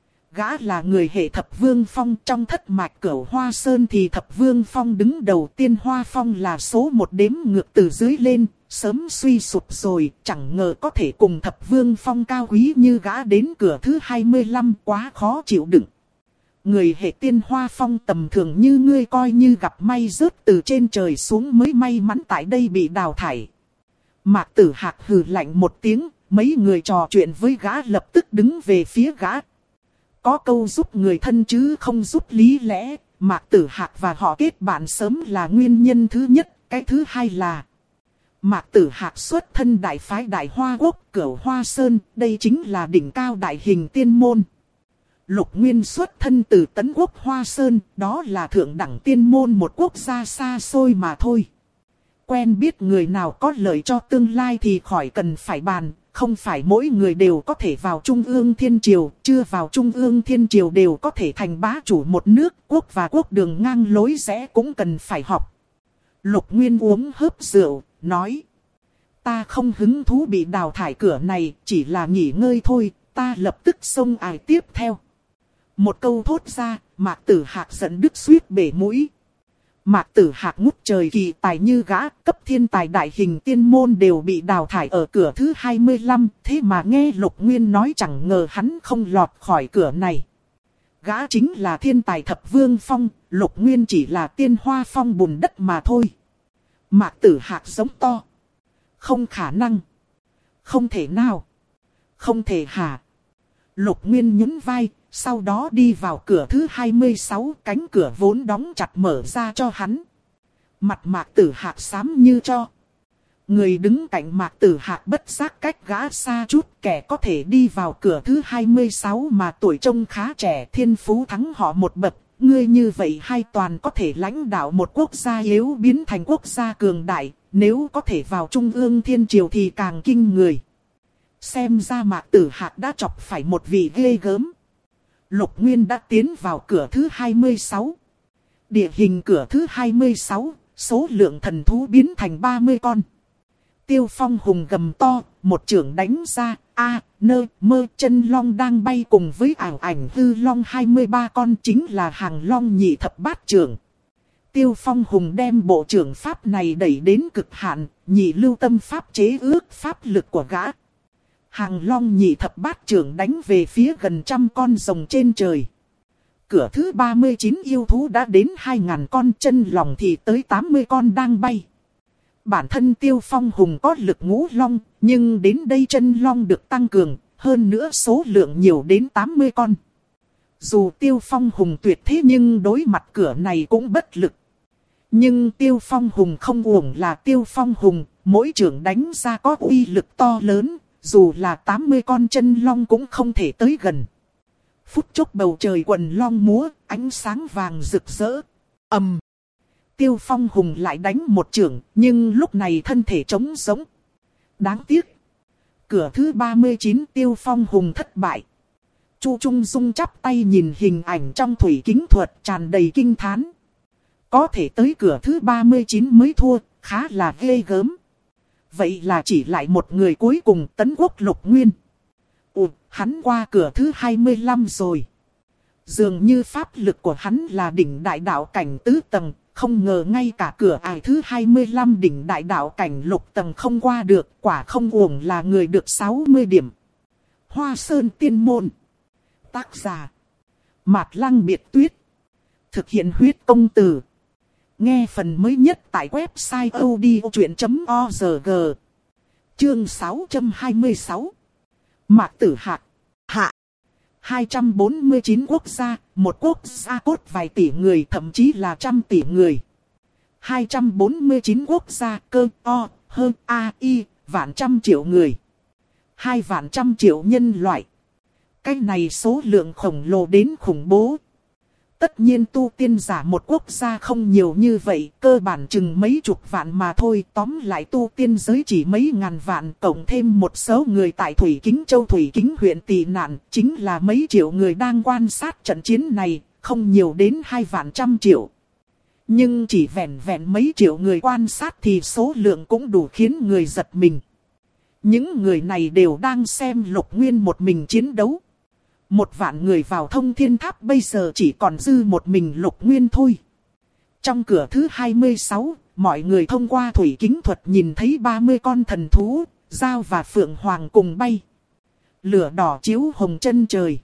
Gã là người hệ thập vương phong, trong thất mạch Cửu Hoa Sơn thì thập vương phong đứng đầu, tiên hoa phong là số một đếm ngược từ dưới lên, sớm suy sụp rồi, chẳng ngờ có thể cùng thập vương phong cao quý như gã đến cửa thứ 25, quá khó chịu đựng. Người hệ tiên hoa phong tầm thường như ngươi coi như gặp may rớt từ trên trời xuống mới may mắn tại đây bị đào thải. Mạc Tử Hạc hừ lạnh một tiếng, mấy người trò chuyện với gã lập tức đứng về phía gã. Có câu giúp người thân chứ không giúp lý lẽ, Mạc Tử Hạc và họ kết bạn sớm là nguyên nhân thứ nhất, cái thứ hai là Mạc Tử Hạc xuất thân đại phái Đại Hoa Quốc Cửu Hoa Sơn, đây chính là đỉnh cao đại hình tiên môn. Lục Nguyên xuất thân từ Tấn Quốc Hoa Sơn, đó là thượng đẳng tiên môn một quốc gia xa xôi mà thôi. Quen biết người nào có lợi cho tương lai thì khỏi cần phải bàn, không phải mỗi người đều có thể vào Trung ương Thiên Triều, chưa vào Trung ương Thiên Triều đều có thể thành bá chủ một nước, quốc và quốc đường ngang lối rẽ cũng cần phải học. Lục Nguyên uống hớp rượu, nói: Ta không hứng thú bị đào thải cửa này, chỉ là nghỉ ngơi thôi, ta lập tức xông ải tiếp theo. Một câu thốt ra, Mạc Tử Hạc giận đứt suýt bể mũi. Mạc Tử Hạc ngút trời kỳ tài như gã, cấp thiên tài đại hình tiên môn đều bị đào thải ở cửa thứ 25, thế mà nghe Lục Nguyên nói chẳng ngờ hắn không lọt khỏi cửa này. Gã chính là thiên tài thập vương phong, Lục Nguyên chỉ là tiên hoa phong bùn đất mà thôi. Mạc Tử Hạc giống to. Không khả năng. Không thể nào. Không thể hả? Lục Nguyên nhún vai, sau đó đi vào cửa thứ 26, cánh cửa vốn đóng chặt mở ra cho hắn. Mặt Mạc Tử Hạc xám như cho. Người đứng cạnh Mạc Tử Hạc bất giác cách gã xa chút, kẻ có thể đi vào cửa thứ 26 mà tuổi trông khá trẻ, thiên phú thắng họ một bậc. Ngươi như vậy hai toàn có thể lãnh đạo một quốc gia yếu biến thành quốc gia cường đại, nếu có thể vào trung ương thiên triều thì càng kinh người. Xem ra Mạc Tử Hạc đã chọc phải một vị ghê gớm. Lục Nguyên đã tiến vào cửa thứ 26. Địa hình cửa thứ 26, số lượng thần thú biến thành 30 con. Tiêu Phong hùng gầm to, một chưởng đánh ra, mơ chân long đang bay cùng với ảo ảnh hư long 23 con chính là hàng long nhị thập bát chưởng. Tiêu Phong hùng đem bộ chưởng pháp này đẩy đến cực hạn, nhị lưu tâm pháp chế ước pháp lực của gã. Hàng long nhị thập bát chưởng đánh về phía gần trăm con rồng trên trời. Cửa thứ 39 yêu thú đã đến 2.000 con, chân long thì tới 80 con đang bay. Bản thân Tiêu Phong hùng có lực ngũ long, nhưng đến đây chân long được tăng cường, hơn nữa số lượng nhiều đến 80 con. Dù Tiêu Phong hùng tuyệt thế nhưng đối mặt cửa này cũng bất lực. Nhưng Tiêu Phong hùng không uổng là Tiêu Phong hùng, mỗi chưởng đánh ra có uy lực to lớn, dù là 80 con chân long cũng không thể tới gần. Phút chốc bầu trời quần long múa, ánh sáng vàng rực rỡ. Ầm. Tiêu Phong hùng lại đánh một chưởng, nhưng lúc này thân thể trống rỗng. Đáng tiếc. Cửa thứ 39 Tiêu Phong hùng thất bại. Chu Trung Dung chắp tay nhìn hình ảnh trong thủy kính thuật tràn đầy kinh thán. Có thể tới cửa thứ 39 mới thua, khá là ghê gớm. Vậy là chỉ lại một người cuối cùng, Tấn Quốc Lục Nguyên. Hắn qua cửa thứ 25 rồi. Dường như pháp lực của hắn là đỉnh đại đạo cảnh tứ tầng, không ngờ ngay cả cửa ải thứ 25 đỉnh đại đạo cảnh lục tầng không qua được, quả không uổng là người được 60 điểm. Hoa Sơn Tiên Môn. Tác giả Mạt Lăng Biệt Tuyết. Thực hiện huyết công từ. Nghe phần mới nhất tại website odchuyện.org. Chương 626. Mạc Tử Hạc. Hạ. 249 quốc gia, một quốc gia cốt vài tỷ người, thậm chí là trăm tỷ người. 249 quốc gia cơ o, hơn a, y, vạn trăm triệu người. 2 vạn trăm triệu nhân loại. Cái này số lượng khổng lồ đến khủng bố. Tất nhiên tu tiên giả một quốc gia không nhiều như vậy, cơ bản chừng mấy chục vạn mà thôi. Tóm lại tu tiên giới chỉ mấy ngàn vạn, cộng thêm một số người tại Thủy Kính Châu Thủy Kính huyện tị nạn, chính là mấy triệu người đang quan sát trận chiến này, không nhiều đến 2 vạn trăm triệu. Nhưng chỉ vẹn vẹn mấy triệu người quan sát thì số lượng cũng đủ khiến người giật mình. Những người này đều đang xem Lục Nguyên một mình chiến đấu. 1 vạn người vào Thông Thiên Tháp bây giờ chỉ còn dư một mình Lục Nguyên thôi. Trong cửa thứ 26, mọi người thông qua thủy kính thuật nhìn thấy 30 con thần thú, dao và phượng hoàng cùng bay. Lửa đỏ chiếu hồng chân trời.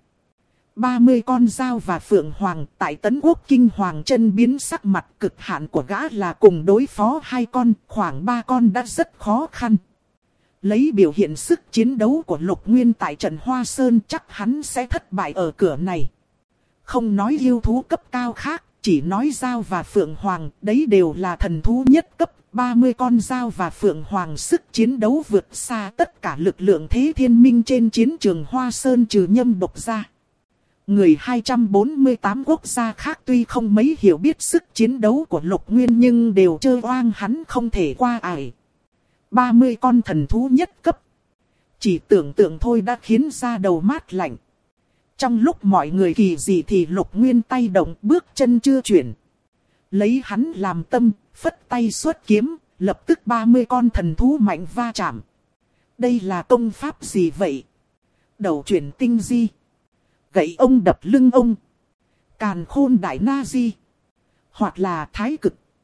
30 con dao và phượng hoàng tại Tấn Quốc kinh hoàng chân biến, sắc mặt cực hạn của gã là cùng đối phó 2 con, khoảng 3 con đã rất khó khăn. Lấy biểu hiện sức chiến đấu của Lục Nguyên tại trận Hoa Sơn chắc hắn sẽ thất bại ở cửa này. Không nói yêu thú cấp cao khác, chỉ nói dao và phượng hoàng, đấy đều là thần thú nhất cấp. 30 con dao và phượng hoàng sức chiến đấu vượt xa tất cả lực lượng thế thiên minh trên chiến trường Hoa Sơn trừ Nhâm Độc ra. Người 248 quốc gia khác tuy không mấy hiểu biết sức chiến đấu của Lục Nguyên nhưng đều trơ oang hắn không thể qua ải. 30 con thần thú nhất cấp. Chỉ tưởng tượng thôi đã khiến da đầu mát lạnh. Trong lúc mọi người kỳ dị thì Lục Nguyên tay động, bước chân chưa chuyển. Lấy hắn làm tâm, phất tay xuất kiếm, lập tức 30 con thần thú mạnh va chạm. Đây là công pháp gì vậy? Đầu chuyển tinh di. Gậy ông đập lưng ông. Càn khôn đại na di. Hoặc là thái cực.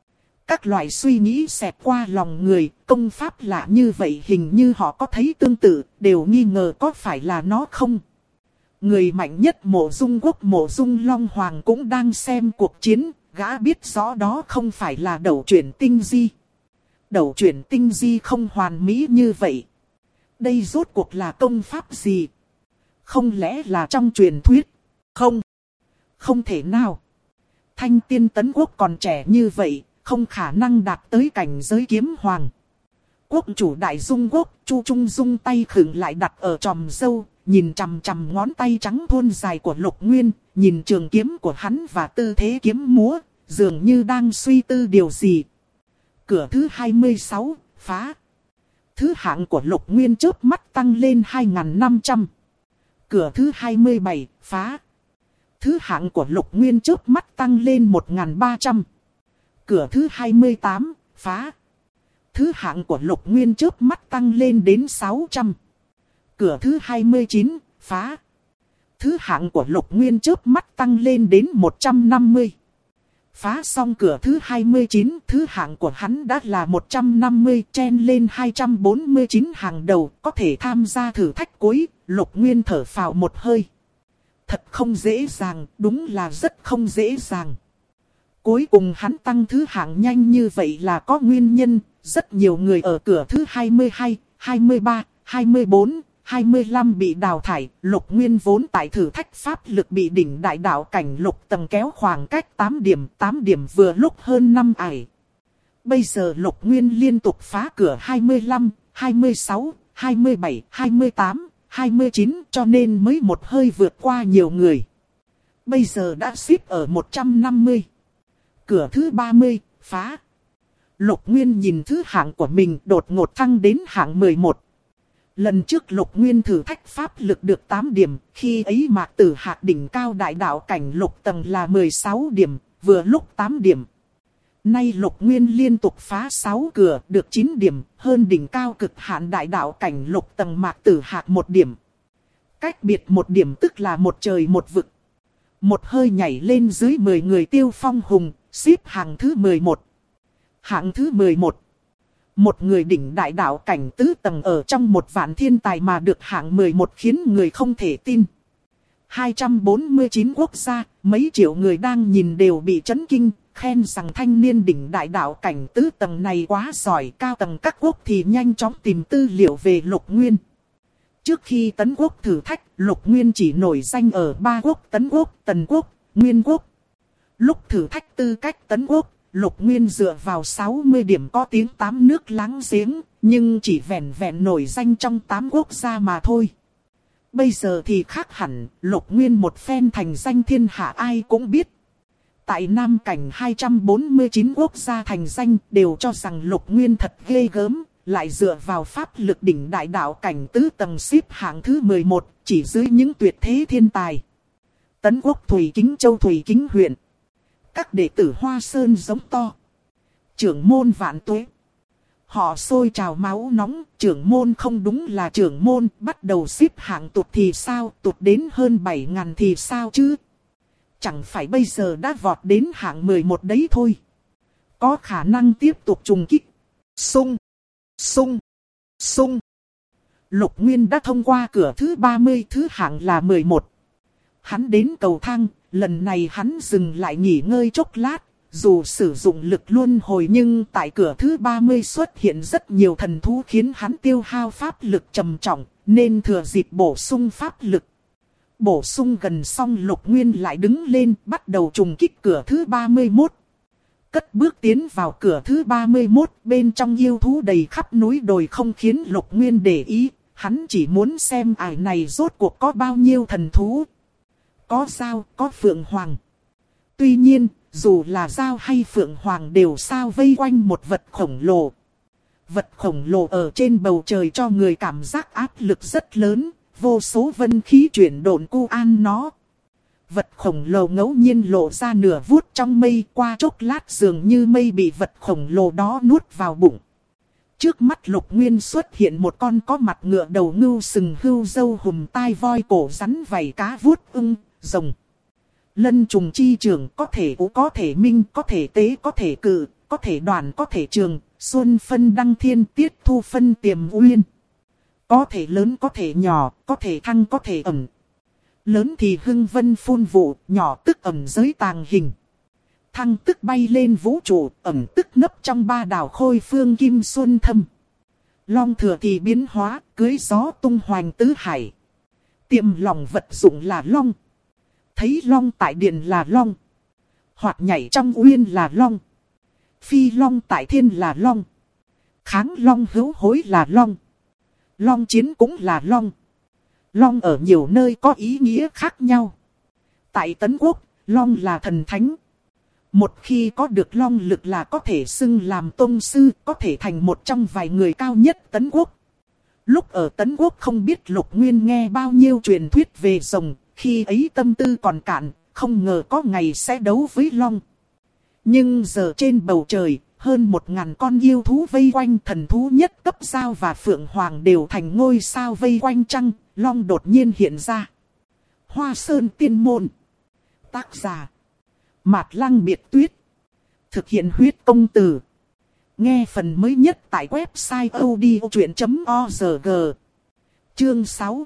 Các loại suy nghĩ xẹt qua lòng người, công pháp lạ như vậy hình như họ có thấy tương tự, đều nghi ngờ có phải là nó không. Người mạnh nhất Mộ Dung Quốc Mộ Dung Long Hoàng cũng đang xem cuộc chiến, gã biết rõ đó không phải là đẩu chuyển tinh di. Đẩu chuyển tinh di không hoàn mỹ như vậy. Đây rốt cuộc là công pháp gì? Không lẽ là trong truyền thuyết? Không. Không thể nào. Thanh Tiên Tấn Quốc còn trẻ như vậy, không khả năng đạt tới cảnh giới kiếm hoàng. Quốc chủ Đại Dung Quốc, Chu Trung Dung tay khựng lại đặt ở tròm râu, nhìn chằm chằm ngón tay trắng thuôn dài của Lục Nguyên, nhìn trường kiếm của hắn và tư thế kiếm múa, dường như đang suy tư điều gì. Cửa thứ 26, phá. Thứ hạng của Lục Nguyên chớp mắt tăng lên 2.500. Cửa thứ 27, phá. Thứ hạng của Lục Nguyên chớp mắt tăng lên 1.300. Cửa thứ 28, phá. Thứ hạng của Lục Nguyên chớp mắt tăng lên đến 600. Cửa thứ 29, phá. Thứ hạng của Lục Nguyên chớp mắt tăng lên đến 150. Phá xong cửa thứ 29, thứ hạng của hắn đã là 150, chen lên 249 hàng đầu, có thể tham gia thử thách cuối. Lục Nguyên thở phào một hơi. Thật không dễ dàng, đúng là rất không dễ dàng. Cuối cùng hắn tăng thứ hạng nhanh như vậy là có nguyên nhân. Rất nhiều người ở cửa thứ 22, 23, 24, 25 bị đào thải. Lục Nguyên vốn tại thử thách pháp lực bị đỉnh đại đạo cảnh lục tầng kéo khoảng cách 8 điểm vừa lúc hơn 5 ải. Bây giờ Lục Nguyên liên tục phá cửa 25, 26, 27, 28, 29 cho nên mới một hơi vượt qua nhiều người. Bây giờ đã xếp ở 150. Cửa thứ 30, phá. Lục Nguyên nhìn thứ hạng của mình đột ngột thăng đến hạng 11. Lần trước Lục Nguyên thử thách pháp lực được 8 điểm, khi ấy Mạc Tử Hạc đỉnh cao đại đạo cảnh lục tầng là 16 điểm, vừa lúc 8 điểm. Nay Lục Nguyên liên tục phá 6 cửa, được 9 điểm, hơn đỉnh cao cực hạn đại đạo cảnh lục tầng Mạc Tử Hạc 1 điểm. Cách biệt 1 điểm tức là một trời một vực. Một hơi nhảy lên dưới 10 người Tiêu Phong hùng, xếp hạng thứ 11. Hạng thứ 11. Một người đỉnh đại đạo cảnh tứ tầng ở trong một vạn thiên tài mà được hạng 11 khiến người không thể tin. 249 quốc gia, mấy triệu người đang nhìn đều bị chấn kinh, khen rằng thanh niên đỉnh đại đạo cảnh tứ tầng này quá giỏi. Cao tầng các quốc thì nhanh chóng tìm tư liệu về Lục Nguyên. Trước khi Tấn Quốc thử thách, Lục Nguyên chỉ nổi danh ở 3 quốc: Tấn Quốc, Tần Quốc, Nguyên Quốc. Lúc thử thách tư cách Tấn Quốc, Lục Nguyên dựa vào 60 điểm có tiếng 8 nước láng giếng, nhưng chỉ vẹn vẹn nổi danh trong 8 quốc gia mà thôi. Bây giờ thì khác hẳn, Lục Nguyên một phen thành danh thiên hạ ai cũng biết. Tại Nam Cảnh 249 quốc gia thành danh đều cho rằng Lục Nguyên thật ghê gớm, lại dựa vào pháp lực đỉnh đại đạo cảnh tứ tầng xếp hạng thứ 11, chỉ dưới những tuyệt thế thiên tài. Tấn Quốc Thủy Kính Châu Thủy Kính huyện. Các đệ tử Hoa Sơn giống to. Trưởng môn vạn tuế. Họ sôi trào máu nóng, trưởng môn không đúng là trưởng môn, bắt đầu xếp hạng tụt thì sao, tụt đến hơn 7.000 thì sao chứ? Chẳng phải bây giờ đã vọt đến hạng 11 đấy thôi. Có khả năng tiếp tục trùng kích. Xung, xung, xung. Lục Nguyên đã thông qua cửa thứ 30, thứ hạng là 11. Hắn đến cầu thang, lần này hắn dừng lại nghỉ ngơi chốc lát. Dù sử dụng lực luân hồi nhưng tại cửa thứ 30 xuất hiện rất nhiều thần thú khiến hắn tiêu hao pháp lực trầm trọng, nên thừa dịp bổ sung pháp lực. Bổ sung gần xong Lục Nguyên lại đứng lên bắt đầu trùng kích cửa thứ 31. Cất bước tiến vào cửa thứ 31, bên trong yêu thú đầy khắp núi đồi không khiến Lục Nguyên để ý, hắn chỉ muốn xem ải này rốt cuộc có bao nhiêu thần thú. Có dao, có phượng hoàng. Tuy nhiên, dù là dao hay phượng hoàng đều sao vây quanh một vật khổng lồ. Vật khổng lồ ở trên bầu trời cho người cảm giác áp lực rất lớn, vô số vân khí chuyển độn cu an nó. Vật khổng lồ ngẫu nhiên lộ ra nửa vuốt trong mây, qua chốc lát dường như mây bị vật khổng lồ đó nuốt vào bụng. Trước mắt Lục Nguyên xuất hiện một con có mặt ngựa đầu ngưu sừng hươu dâu hùm tai voi cổ rắn vảy cá vuốt ưng, rồng. Lân trùng chi trưởng có thể ú có thể minh có thể tế có thể cự, có thể đoạn có thể trường, xuân phân đăng thiên, tiết thu phân tiềm uyên. Có thể lớn có thể nhỏ, có thể thăng có thể ẩn. Lớn thì hưng vân phun vụ, nhỏ tức ẩn giới tàng hình. Thăng tức bay lên vũ trụ, ẩn tức nấp trong ba đảo khôi phương kim xuân thâm. Long thừa thì biến hóa, cưới gió tung hoành tứ hải. Tiềm lòng vật dụng là long. Thấy long tại điện là long. Hoặc nhảy trong uyên là long. Phi long tại thiên là long. Kháng long hữu hối là long. Long chiến cũng là long. Long ở nhiều nơi có ý nghĩa khác nhau. Tại Tấn Quốc, long là thần thánh. Một khi có được long lực là có thể xưng làm tôn sư, có thể thành một trong vài người cao nhất Tấn Quốc. Lúc ở Tấn Quốc không biết Lục Nguyên nghe bao nhiêu truyền thuyết về rồng, khi ấy tâm tư còn cạn, không ngờ có ngày sẽ đấu với long. Nhưng giờ trên bầu trời, hơn 1000 con yêu thú vây quanh, thần thú nhất cấp Dao và Phượng Hoàng đều thành ngôi sao vây quanh trăng, long đột nhiên hiện ra. Hoa Sơn Tiên Môn. Tác giả Mạt Lăng Biệt Tuyết. Thực hiện huyết công từ. Nghe phần mới nhất tại website odchuyện.org. Chương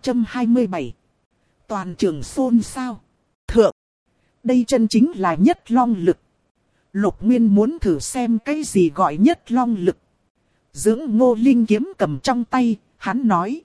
627. Toàn trường xôn xao. Thượng. Đây chân chính là nhất long lực. Lục Nguyên muốn thử xem cái gì gọi nhất long lực. Dưỡng Ngô Linh kiếm cầm trong tay, hắn nói.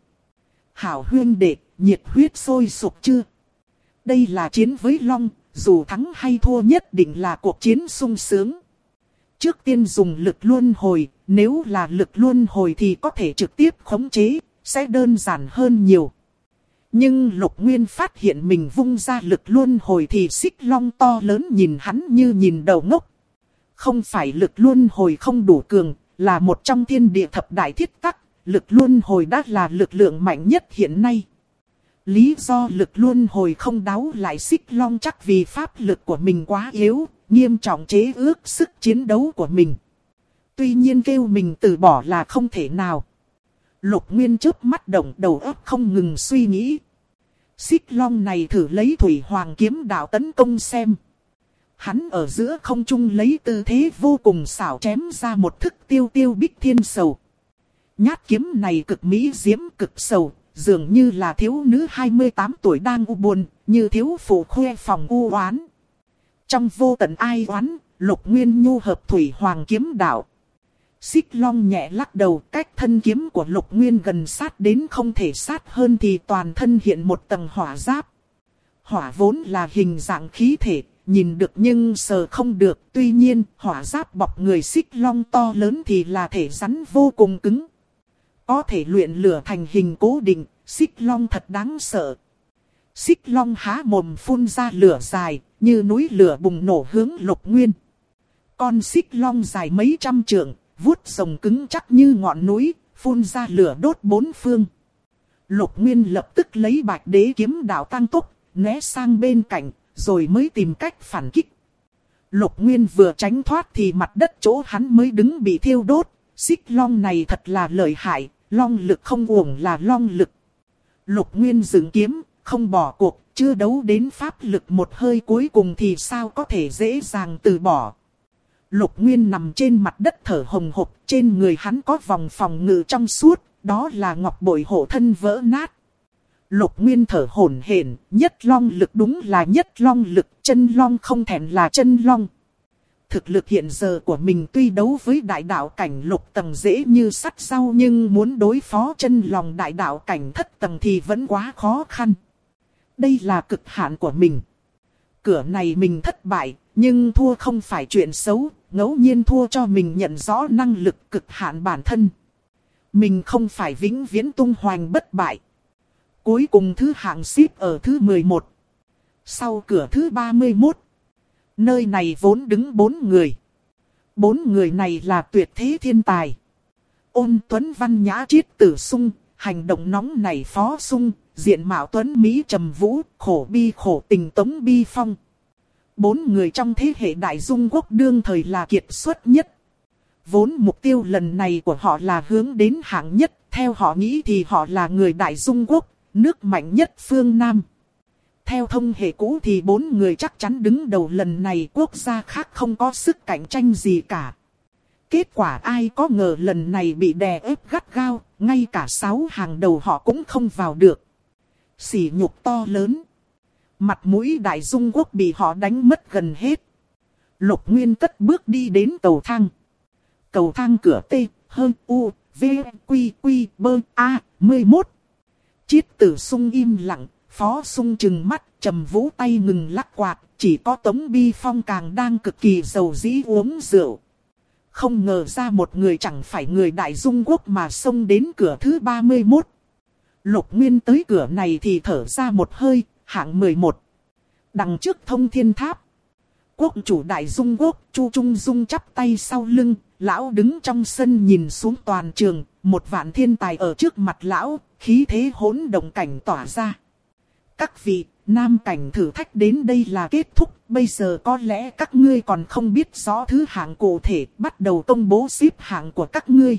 Hảo huyên đệ, nhiệt huyết sôi sục chưa? Đây là chiến với long, dù thắng hay thua nhất định là cuộc chiến sung sướng. Trước tiên dùng lực luân hồi, nếu là lực luân hồi thì có thể trực tiếp khống chế, sẽ đơn giản hơn nhiều. Nhưng Lục Nguyên phát hiện mình vung ra lực luân hồi thì xích long to lớn nhìn hắn như nhìn đầu ngốc. Không phải lực luân hồi không đủ cường, là một trong thiên địa thập đại thiết tắc, lực luân hồi đã là lực lượng mạnh nhất hiện nay. Lý do lực luân hồi không đáo lại xích long chắc vì pháp lực của mình quá yếu, nghiêm trọng chế ước sức chiến đấu của mình. Tuy nhiên kêu mình từ bỏ là không thể nào. Lục Nguyên chớp mắt động đầu óc không ngừng suy nghĩ. Xích long này thử lấy thủy hoàng kiếm đạo tấn công xem. Hắn ở giữa không trung lấy tư thế vô cùng xảo chém ra một thức tiêu tiêu bích thiên sầu. Nhát kiếm này cực mỹ diễm cực sầu, dường như là thiếu nữ 28 tuổi đang u buồn, như thiếu phụ khoe phòng u oán. Trong vô tận ai oán, Lục Nguyên nhu hợp thủy hoàng kiếm đạo. Xích long nhẹ lắc đầu, cách thân kiếm của Lục Nguyên gần sát đến không thể sát hơn thì toàn thân hiện một tầng hỏa giáp. Hỏa vốn là hình dạng khí thể, nhìn được nhưng sờ không được. Tuy nhiên, hỏa giáp bọc người xích long to lớn thì là thể rắn vô cùng cứng. Có thể luyện lửa thành hình cố định, xích long thật đáng sợ. Xích long há mồm phun ra lửa dài, như núi lửa bùng nổ hướng Lục Nguyên. Con xích long dài mấy trăm trượng, vuốt rồng cứng chắc như ngọn núi, phun ra lửa đốt bốn phương. Lục Nguyên lập tức lấy Bạch Đế kiếm đạo tăng tốc, né sang bên cạnh, rồi mới tìm cách phản kích. Lục Nguyên vừa tránh thoát thì mặt đất chỗ hắn mới đứng bị thiêu đốt. Xích long này thật là lợi hại, long lực không uổng là long lực. Lục Nguyên dựng kiếm, không bỏ cuộc, chưa đấu đến pháp lực một hơi cuối cùng thì sao có thể dễ dàng từ bỏ. Lục Nguyên nằm trên mặt đất thở hồng hộc, trên người hắn có vòng phòng ngự trong suốt, đó là ngọc bội hộ thân vỡ nát. Lục Nguyên thở hổn hển, nhất long lực đúng là nhất long lực, chân long không thèm là chân long. Thực lực hiện giờ của mình tuy đấu với đại đạo cảnh lục tầng dễ như sắt rau, nhưng muốn đối phó chân lòng đại đạo cảnh thất tầng thì vẫn quá khó khăn. Đây là cực hạn của mình. Cửa này mình thất bại, nhưng thua không phải chuyện xấu, ngẫu nhiên thua cho mình nhận rõ năng lực cực hạn bản thân. Mình không phải vĩnh viễn tung hoành bất bại. Cuối cùng thứ hạng xếp ở thứ 11. Sau cửa thứ 31. Nơi này vốn đứng 4 người. 4 người này là tuyệt thế thiên tài. Ôn Tuấn Văn Nhã Triết Tử Sung, hành động nóng nảy Phó Sung, diện mạo Tuấn Mỹ Trầm Vũ, khổ bi khổ tình Tống Bi Phong. 4 người trong thế hệ Đại Dung Quốc đương thời là kiệt xuất nhất. Vốn mục tiêu lần này của họ là hướng đến hạng nhất, theo họ nghĩ thì họ là người Đại Dung Quốc, nước mạnh nhất phương Nam. Theo thông hệ cũ thì 4 người chắc chắn đứng đầu lần này, quốc gia khác không có sức cạnh tranh gì cả. Kết quả ai có ngờ lần này bị đè ép gắt gao, ngay cả 6 hàng đầu họ cũng không vào được. Sỉ nhục to lớn. Mặt mũi Đại Dung Quốc bị họ đánh mất gần hết. Lục Nguyên cất bước đi đến cầu thang. Cầu thang cửa T, hơn U, V, Quy, Quy, Bơ, A, 11. Chiết Tử Sung im lặng, Phó Sung trừng mắt, Trầm Vũ tay ngừng lắc quạt. Chỉ có Tống Bi Phong càng đang cực kỳ dầu dĩ uống rượu. Không ngờ ra một người chẳng phải người Đại Dung Quốc mà xông đến cửa thứ 31. Lục Nguyên tới cửa này thì thở ra một hơi, hạng 11. Đằng trước Thông Thiên Tháp. Quốc chủ Đại Dung Quốc, Chu Trung Dung chắp tay sau lưng, lão đứng trong sân nhìn xuống toàn trường, một vạn thiên tài ở trước mặt lão, khí thế hỗn động cảnh tỏa ra. Các vị, nam cảnh thử thách đến đây là kết thúc, bây giờ có lẽ các ngươi còn không biết rõ thứ hạng cụ thể, bắt đầu công bố xếp hạng của các ngươi.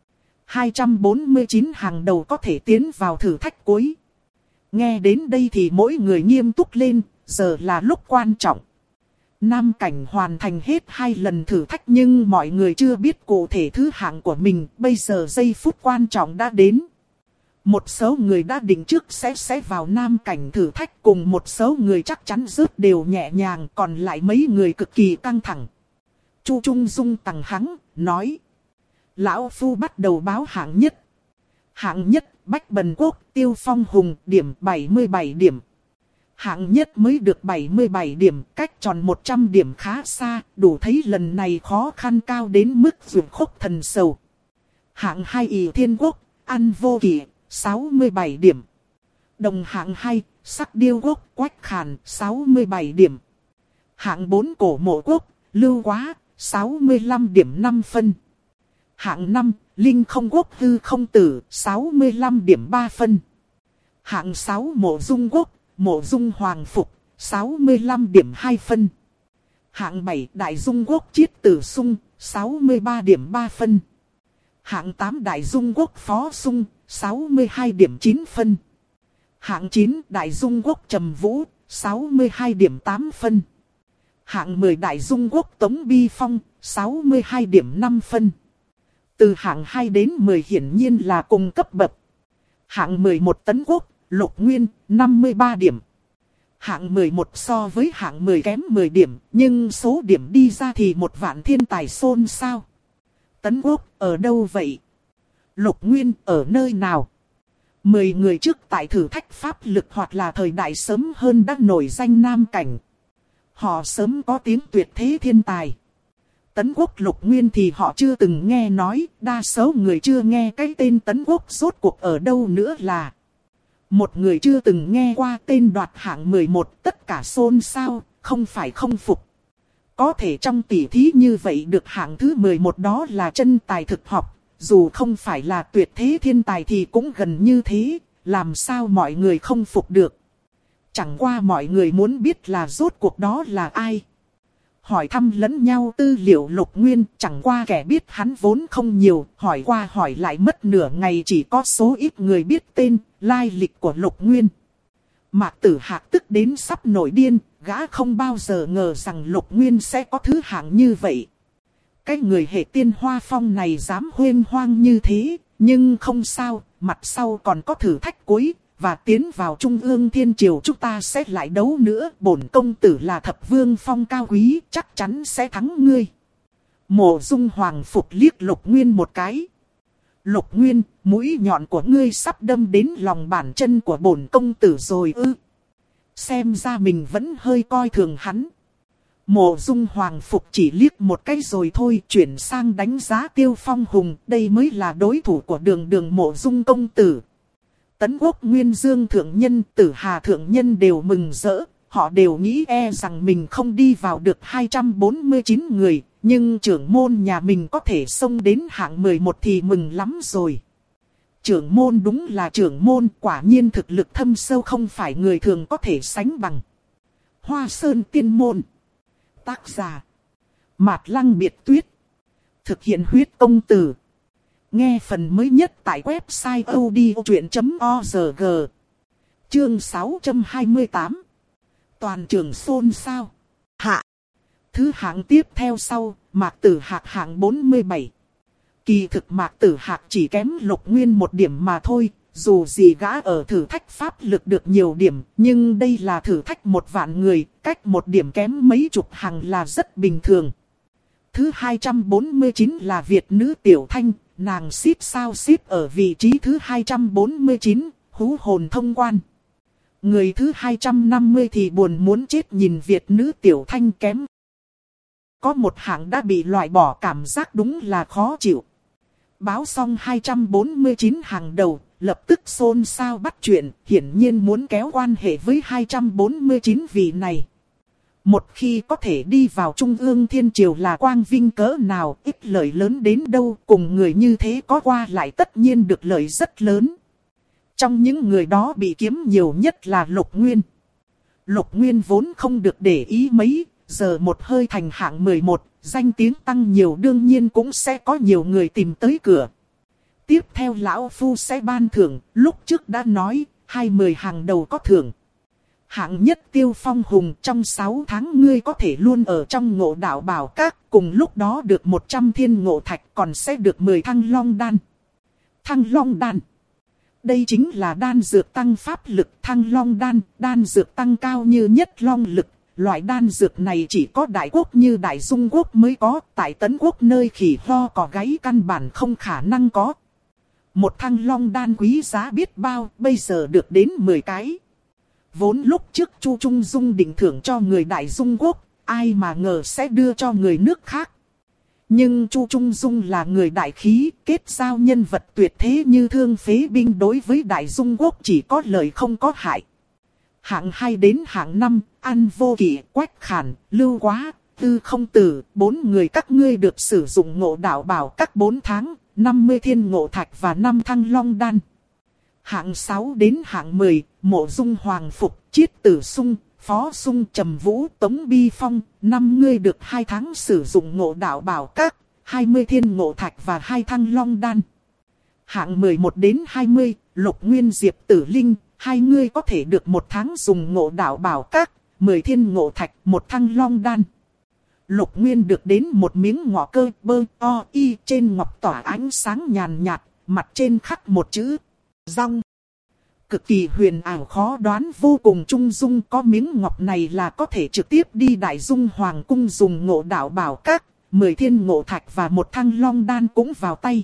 249 hàng đầu có thể tiến vào thử thách cuối. Nghe đến đây thì mỗi người nghiêm túc lên, giờ là lúc quan trọng. Nam cảnh hoàn thành hết 2 lần thử thách nhưng mọi người chưa biết cụ thể thứ hạng của mình, bây giờ giây phút quan trọng đã đến. Một số người đã định trước sẽ vào nam cảnh thử thách, cùng một số người chắc chắn rớt đều nhẹ nhàng, còn lại mấy người cực kỳ căng thẳng. Chu Trung Dung tằng hắng, nói. Lão Phu bắt đầu báo hạng nhất. Hạng nhất, Bách Bần Quốc, Tiêu Phong Hùng, điểm 77 điểm. Hạng nhất mới được 77 điểm, cách tròn 100 điểm khá xa, đủ thấy lần này khó khăn cao đến mức ruột khúc thần sầu. Hạng 2 Ỷ Thiên Quốc, An Vô Kỵ, 67 điểm. Đồng hạng 2, Sắc Điêu Quốc, Quách Khàn, 67 điểm. Hạng 4 Cổ Mộ Quốc, Lưu Quá, 65 điểm 5 phân. Hạng 5, Linh Không Quốc Hư Không Tử, 65 điểm 3 phân. Hạng 6 Mộ Dung Quốc, Mộ Dung Hoàng Phục, 65 điểm 2 phân. Hạng 7 Đại Dung Quốc Chiết Tử Sung, 63 điểm 3 phân. Hạng 8 Đại Dung Quốc Phó Sung, 62 điểm 9 phân. Hạng 9 Đại Dung Quốc Trầm Vũ, 62 điểm 8 phân. Hạng 10 Đại Dung Quốc Tống Bi Phong, 62 điểm 5 phân. Từ hạng 2 đến 10 hiển nhiên là cùng cấp bậc. Hạng 11 Tấn Quốc, Lục Nguyên, 53 điểm. Hạng 11 so với hạng 10 kém 10 điểm, nhưng số điểm đi ra thì một vạn thiên tài xôn xao. Tấn Quốc, ở đâu vậy? Lục Nguyên, ở nơi nào? 10 người trước tại thử thách pháp lực hoặc là thời đại sớm hơn đã nổi danh nam cảnh. Họ sớm có tiếng tuyệt thế thiên tài. Tấn Quốc Lục Nguyên thì họ chưa từng nghe nói, đa số người chưa nghe cái tên Tấn Quốc rốt cuộc ở đâu nữa là. Một người chưa từng nghe qua tên đoạt hạng 11, tất cả xôn xao, không phải không phục. Có thể trong tỷ thí như vậy được hạng thứ 11 đó là chân tài thực học, dù không phải là tuyệt thế thiên tài thì cũng gần như thế, làm sao mọi người không phục được. Chẳng qua mọi người muốn biết là rốt cuộc đó là ai. Hỏi thăm lẫn nhau tư liệu Lục Nguyên, chẳng qua kẻ biết hắn vốn không nhiều, hỏi qua hỏi lại mất nửa ngày chỉ có số ít người biết tên, lai lịch của Lục Nguyên. Mạc Tử Hạc tức đến sắp nổi điên, gã không bao giờ ngờ rằng Lục Nguyên sẽ có thứ hạng như vậy. Cái người hệ Tiên Hoa Phong này dám huênh hoang như thế, nhưng không sao, mặt sau còn có thử thách cuối. Và tiến vào Trung ương Thiên Triều chúng ta sẽ lại đấu nữa. Bổn công tử là Thập Vương Phong cao quý, chắc chắn sẽ thắng ngươi. Mộ Dung Hoàng Phục liếc Lục Nguyên một cái. Lục Nguyên, mũi nhọn của ngươi sắp đâm đến lòng bàn chân của bổn công tử rồi ư? Xem ra mình vẫn hơi coi thường hắn. Mộ Dung Hoàng Phục chỉ liếc một cái rồi thôi, chuyển sang đánh giá Tiêu Phong Hùng. Đây mới là đối thủ của Đường Mộ Dung công tử. Tấn Quốc Nguyên Dương Thượng Nhân, Tử Hà Thượng Nhân đều mừng rỡ. Họ đều nghĩ rằng mình không đi vào được 249 người. Nhưng trưởng môn nhà mình có thể xông đến hạng 11 thì mừng lắm rồi. Trưởng môn đúng là trưởng môn, quả nhiên thực lực thâm sâu không phải người thường có thể sánh bằng. Hoa Sơn Tiên Môn. Tác giả Mạt Lăng Biệt Tuyết. Thực hiện huyết công từ. Nghe phần mới nhất tại website odchuyện.org. Chương 628. Toàn trường xôn xao. Hạ. Thứ hạng tiếp theo sau, Mạc Tử Hạc hạng 47. Kỳ thực Mạc Tử Hạc chỉ kém Lục Nguyên một điểm mà thôi. Dù gì gã ở thử thách pháp lực được nhiều điểm, nhưng đây là thử thách 1.000.000 người, cách một điểm kém mấy chục hàng là rất bình thường. Thứ 249 là Việt nữ Tiểu Thanh, nàng xếp sao xếp ở vị trí thứ 249, hú hồn thông quan. Người thứ 250 thì buồn muốn chết nhìn Việt nữ Tiểu Thanh kém. Có một hạng đã bị loại bỏ, cảm giác đúng là khó chịu. Báo xong 249 hàng đầu, lập tức xôn xao bắt chuyện, hiển nhiên muốn kéo quan hệ với 249 vị này. Một khi có thể đi vào Trung ương Thiên Triều là quang vinh cỡ nào, ích lợi lớn đến đâu, cùng người như thế có qua lại tất nhiên được lợi rất lớn. Trong những người đó bị kiếm nhiều nhất là Lục Nguyên. Lục Nguyên vốn không được để ý mấy, giờ một hơi thành hạng 11, danh tiếng tăng nhiều đương nhiên cũng sẽ có nhiều người tìm tới cửa. Tiếp theo lão phu sẽ ban thưởng, lúc trước đã nói, 20 hàng đầu có thưởng. Hạng nhất Tiêu Phong Hùng, trong 6 tháng ngươi có thể luôn ở trong Ngộ Đạo Bảo Các, cùng lúc đó được 100 thiên ngộ thạch, còn sẽ được 10 thăng long đan. Thăng long đan. Đây chính là đan dược tăng pháp lực. Thăng long đan, đan dược tăng cao như nhất long lực. Loại đan dược này chỉ có đại quốc như Đại Dung Quốc mới có, tại Tấn Quốc nơi khỉ ho cò gáy căn bản không khả năng có. Một thăng long đan quý giá biết bao, bây giờ được đến 10 cái. Vốn lúc trước Chu Trung Dung định thưởng cho người Đại Dung Quốc, ai mà ngờ sẽ đưa cho người nước khác. Nhưng Chu Trung Dung là người đại khí, kết giao nhân vật tuyệt thế như Thương Phế Binh, đối với Đại Dung Quốc chỉ có lợi không có hại. Hạng 2 đến hạng 5, An Vô Kỵ, Quách Khản, Lưu Quá, Tư Không Tử, 4 người các ngươi được sử dụng Ngộ Đạo Bảo các 4 tháng, 50 thiên ngộ thạch và 5 thăng long đan. Hạng 6 đến hạng 10, Mộ Dung Hoàng Phục, Chiết Tử Sung, Phó Sung, Trầm Vũ, Tống Bi Phong, 5 người được 2 tháng sử dụng Ngộ Đạo Bảo các, 20 thiên ngộ thạch và 2 thăng long đan. Hạng 11 đến 20, Lục Nguyên, Diệp Tử Linh, 2 người có thể được 1 tháng dùng Ngộ Đạo Bảo các, 10 thiên ngộ thạch, 1 thăng long đan. Lục Nguyên được đến một miếng ngọ cơ bơ o y, trên ngọc tỏa ánh sáng nhàn nhạt, mặt trên khắc một chữ rong. Cực kỳ huyền ảo khó đoán vô cùng trung dung, có miếng ngọc này là có thể trực tiếp đi Đại Dung Hoàng cung dùng Ngộ Đạo Bảo các, 10 thiên ngộ thạch và 1 thăng long đan cũng vào tay.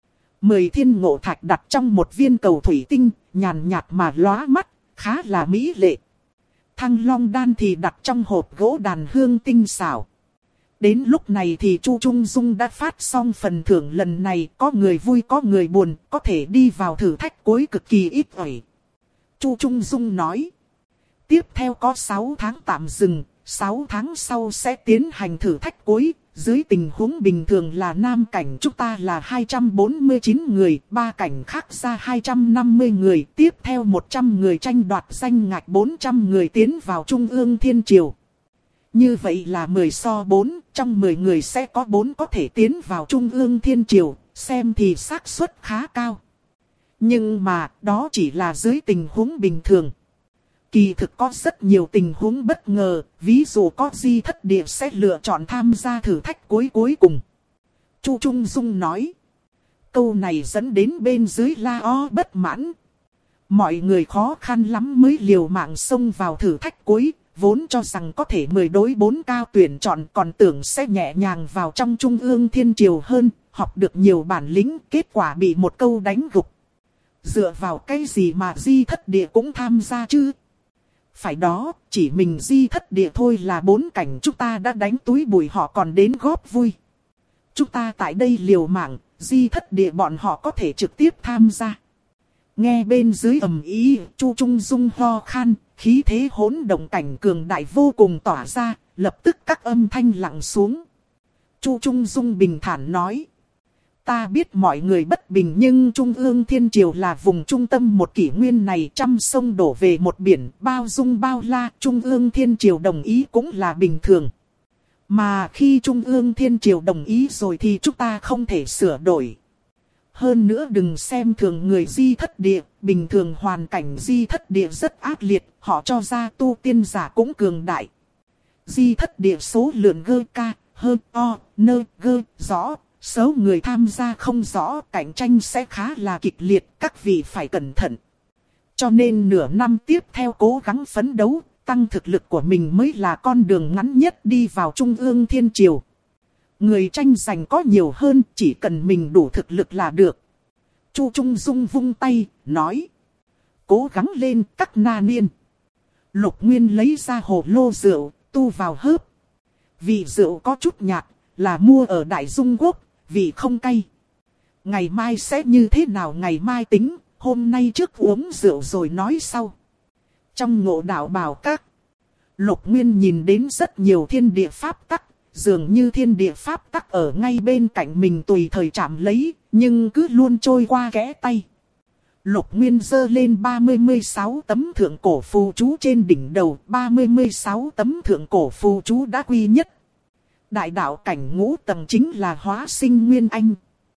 10 thiên ngộ thạch đặt trong một viên cầu thủy tinh, nhàn nhạt mà lóa mắt, khá là mỹ lệ. Thăng long đan thì đặt trong hộp gỗ đàn hương tinh xảo. Đến lúc này thì Chu Trung Dung đã phát xong phần thưởng lần này, có người vui có người buồn, có thể đi vào thử thách cuối cực kỳ ít ỏi. Chu Trung Dung nói, tiếp theo có 6 tháng tạm dừng, 6 tháng sau sẽ tiến hành thử thách cuối. Dưới tình huống bình thường là nam cảnh chúng ta là 249 người, 3 cảnh khác ra 250 người, tiếp theo 100 người tranh đoạt danh ngạch 400 người tiến vào Trung ương Thiên Triều. Như vậy là 10 so 4, trong 10 người sẽ có 4 có thể tiến vào Trung ương Thiên Triều, xem thì xác suất khá cao. Nhưng mà, đó chỉ là dưới tình huống bình thường. Kỳ thực có rất nhiều tình huống bất ngờ, ví dụ có Di Thất Địa sẽ lựa chọn tham gia thử thách cuối cùng. Chu Trung Dung nói. Câu này dẫn đến bên dưới la o bất mãn. Mọi người khó khăn lắm mới liều mạng xông vào thử thách cuối, vốn cho rằng có thể 10 đối 4 cao tuyển chọn, còn tưởng sẽ nhẹ nhàng vào trong Trung ương Thiên Triều hơn, học được nhiều bản lĩnh, kết quả bị một câu đánh gục. Dựa vào cái gì mà Di Thất Địa cũng tham gia chứ? Phải đó, chỉ mình Di Thất Địa thôi là 4 cảnh chúng ta đã đánh túi bụi họ còn đến góp vui. Chúng ta tại đây liều mạng, Di Thất Địa bọn họ có thể trực tiếp tham gia. Nghe bên dưới ầm ý, Chu Trung Dung ho khan, khí thế hỗn động cảnh cường đại vô cùng tỏa ra, lập tức các âm thanh lặng xuống. Chu Trung Dung bình thản nói. Ta biết mọi người bất bình nhưng Trung ương Thiên Triều là vùng trung tâm một kỷ nguyên này, trăm sông đổ về một biển, bao dung bao la, Trung ương Thiên Triều đồng ý cũng là bình thường. Mà khi Trung ương Thiên Triều đồng ý rồi thì chúng ta không thể sửa đổi. Hơn nữa đừng xem thường người Di Thất Địa, bình thường hoàn cảnh Di Thất Địa rất ác liệt, họ cho ra tu tiên giả cũng cường đại. Di Thất Địa số lượng gơ ca, hơ, o, nơ, gơ, rõ. Số người tham gia không rõ, cạnh tranh sẽ khá là kịch liệt, các vị phải cẩn thận. Cho nên nửa năm tiếp theo cố gắng phấn đấu, tăng thực lực của mình mới là con đường ngắn nhất đi vào Trung ương Thiên Triều. Người tranh giành có nhiều hơn, chỉ cần mình đủ thực lực là được. Chu Trung Dung vung tay, nói. Cố gắng lên các na niên. Lục Nguyên lấy ra hồ lô rượu, tu vào hớp. Vị rượu có chút nhạt, là mua ở Đại Dung Quốc, vị không cay. Ngày mai sẽ như thế nào ngày mai tính, hôm nay trước uống rượu rồi nói sau. Trong Ngộ Đạo Bảo Các, Lục Nguyên nhìn đến rất nhiều thiên địa pháp tắc, dường như thiên địa pháp tắc ở ngay bên cạnh mình tùy thời chạm lấy, nhưng cứ luôn trôi qua kẽ tay. Lục Nguyên giơ lên 36 tấm thượng cổ phù chú trên đỉnh đầu, 36 tấm thượng cổ phù chú đã quy nhất. Đại đạo cảnh ngũ tầng chính là hóa sinh nguyên anh.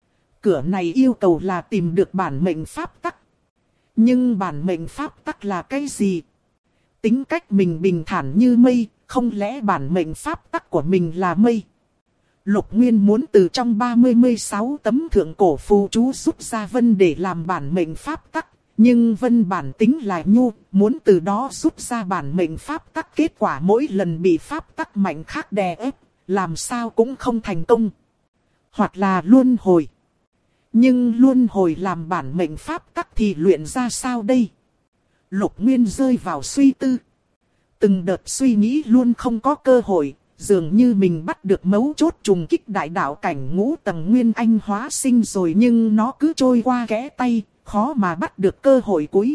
Cửa này yêu cầu là tìm được bản mệnh pháp tắc. Nhưng bản mệnh pháp tắc là cái gì? Tính cách mình bình thản như mây, không lẽ bản mệnh pháp tắc của mình là mây? Lục Nguyên muốn từ trong 36 tấm thượng cổ phù chú rút ra vân để làm bản mệnh pháp tắc. Nhưng vân bản tính là nhu, muốn từ đó rút ra bản mệnh pháp tắc, kết quả mỗi lần bị pháp tắc mạnh khác đè ép, làm sao cũng không thành công. Hoặc là luân hồi. Nhưng luân hồi làm bản mệnh pháp tắc thì luyện ra sao đây? Lục Nguyên rơi vào suy tư. Từng đợt suy nghĩ luôn không có cơ hội, dường như mình bắt được mấu chốt trùng kích đại đạo cảnh ngũ tầng nguyên anh hóa sinh rồi, nhưng nó cứ trôi qua kẽ tay, khó mà bắt được cơ hội cuối.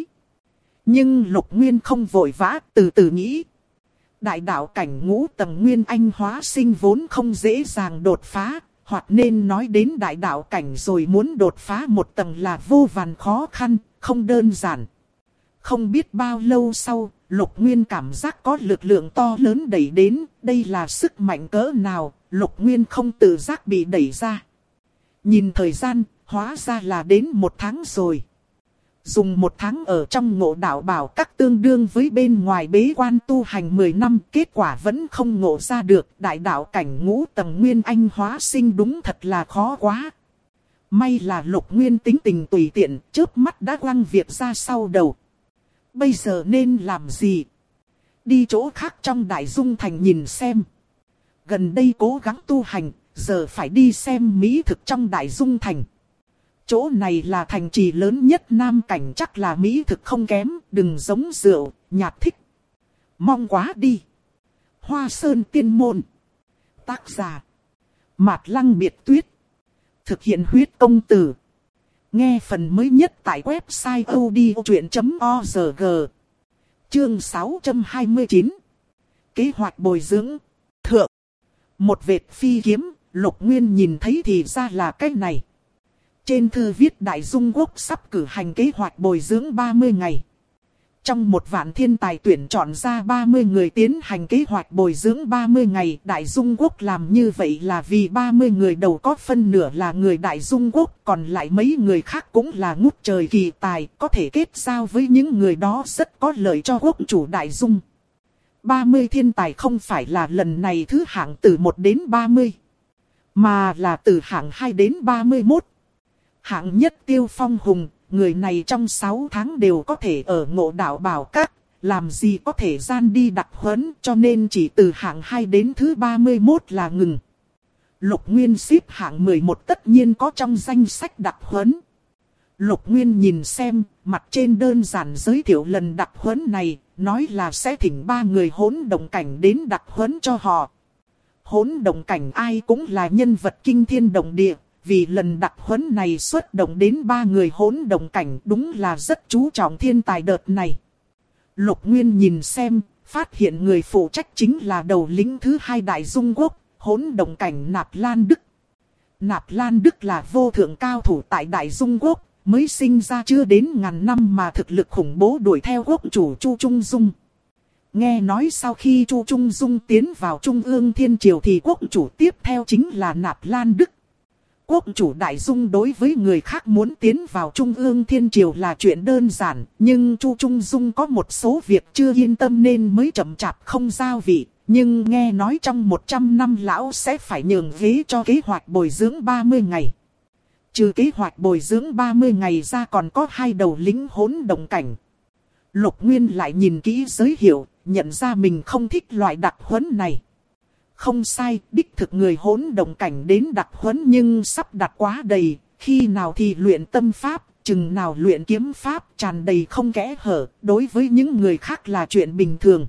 Nhưng Lục Nguyên không vội vã, từ từ nghĩ. Đại đạo cảnh ngũ tầng nguyên anh hóa sinh vốn không dễ dàng đột phá, hoặc nên nói đến đại đạo cảnh rồi muốn đột phá một tầng là vô vàn khó khăn, không đơn giản. Không biết bao lâu sau, Lục Nguyên cảm giác có lực lượng to lớn đẩy đến, đây là sức mạnh cỡ nào, Lục Nguyên không tự giác bị đẩy ra. Nhìn thời gian, hóa ra là đến 1 tháng rồi. Dùng 1 tháng ở trong Ngộ Đạo Bảo Các tương đương với bên ngoài bế quan tu hành 10 năm, kết quả vẫn không ngộ ra được. Đại đạo cảnh ngũ tầng nguyên anh hóa sinh đúng thật là khó quá. May là Lục Nguyên tính tình tùy tiện, chớp mắt đã quăng việc ra sau đầu. Bây giờ nên làm gì? Đi chỗ khác trong Đại Dung Thành nhìn xem. Gần đây cố gắng tu hành, giờ phải đi xem mỹ thực trong Đại Dung Thành. Chỗ này là thành trì lớn nhất Nam Cảnh, chắc là mỹ thực không kém, đừng giống rượu, nhạt thích. Mong quá đi. Hoa Sơn Tiên Môn. Tác giả Mạt Lăng Biệt Tuyết. Thực hiện huyết công từ. Nghe phần mới nhất tại website odchuyện.org. Chương 629. Kế hoạch bồi dưỡng. Thượng. Một vệt phi kiếm, Lục Nguyên nhìn thấy thì ra là cái này. Trên thư viết Đại Dung Quốc sắp cử hành kế hoạch bồi dưỡng 30 ngày. Trong 1 vạn thiên tài tuyển chọn ra 30 người tiến hành kế hoạch bồi dưỡng 30 ngày. Đại Dung Quốc làm như vậy là vì 30 người đầu có phân nửa là người Đại Dung Quốc, còn lại mấy người khác cũng là ngút trời kỳ tài, có thể kết giao với những người đó rất có lợi cho quốc chủ Đại Dung. 30 thiên tài không phải là lần này thứ hạng từ 1 đến 30, mà là từ hạng 2 đến 31. Hạng nhất Tiêu Phong Hùng, người này trong 6 tháng đều có thể ở Ngộ Đạo Bảo Các, làm gì có thể gian đi đặc huấn, cho nên chỉ từ hạng 2 đến thứ 31 là ngừng. Lục Nguyên xếp hạng 11 tất nhiên có trong danh sách đặc huấn. Lục Nguyên nhìn xem, mặt trên đơn giản giới thiệu lần đặc huấn này, nói là sẽ thỉnh 3 người hỗn động cảnh đến đặc huấn cho họ. Hỗn động cảnh ai cũng là nhân vật kinh thiên động địa. Vì lần đặc huấn này xuất động đến 3 người hỗn động cảnh, đúng là rất chú trọng thiên tài đợt này. Lục Nguyên nhìn xem, phát hiện người phụ trách chính là đầu lĩnh thứ 2 Đại Dung Quốc, hỗn động cảnh Nạp Lan Đức. Nạp Lan Đức là vô thượng cao thủ tại Đại Dung Quốc, mới sinh ra chưa đến ngàn năm mà thực lực khủng bố đuổi theo quốc chủ Chu Trung Dung. Nghe nói sau khi Chu Trung Dung tiến vào Trung ương Thiên Triều thì quốc chủ tiếp theo chính là Nạp Lan Đức. Quốc chủ Đại Dung đối với người khác muốn tiến vào Trung ương Thiên Triều là chuyện đơn giản, nhưng Chu Trung Dung có một số việc chưa yên tâm nên mới chậm chạp không giao vị, Nhưng nghe nói trong 100 năm lão sẽ phải nhường ghế cho kế hoạch bồi dưỡng 30 ngày. Trừ kế hoạch bồi dưỡng 30 ngày ra còn có 2 đầu lĩnh hỗn động cảnh. Lục Nguyên lại nhìn kỹ giới hiệu, nhận ra mình không thích loại đặc huấn này. Không sai, đích thực người hỗn động cảnh đến đặc huấn nhưng sắp đặt quá đầy, khi nào thì luyện tâm pháp, chừng nào luyện kiếm pháp, tràn đầy không kẽ hở, đối với những người khác là chuyện bình thường.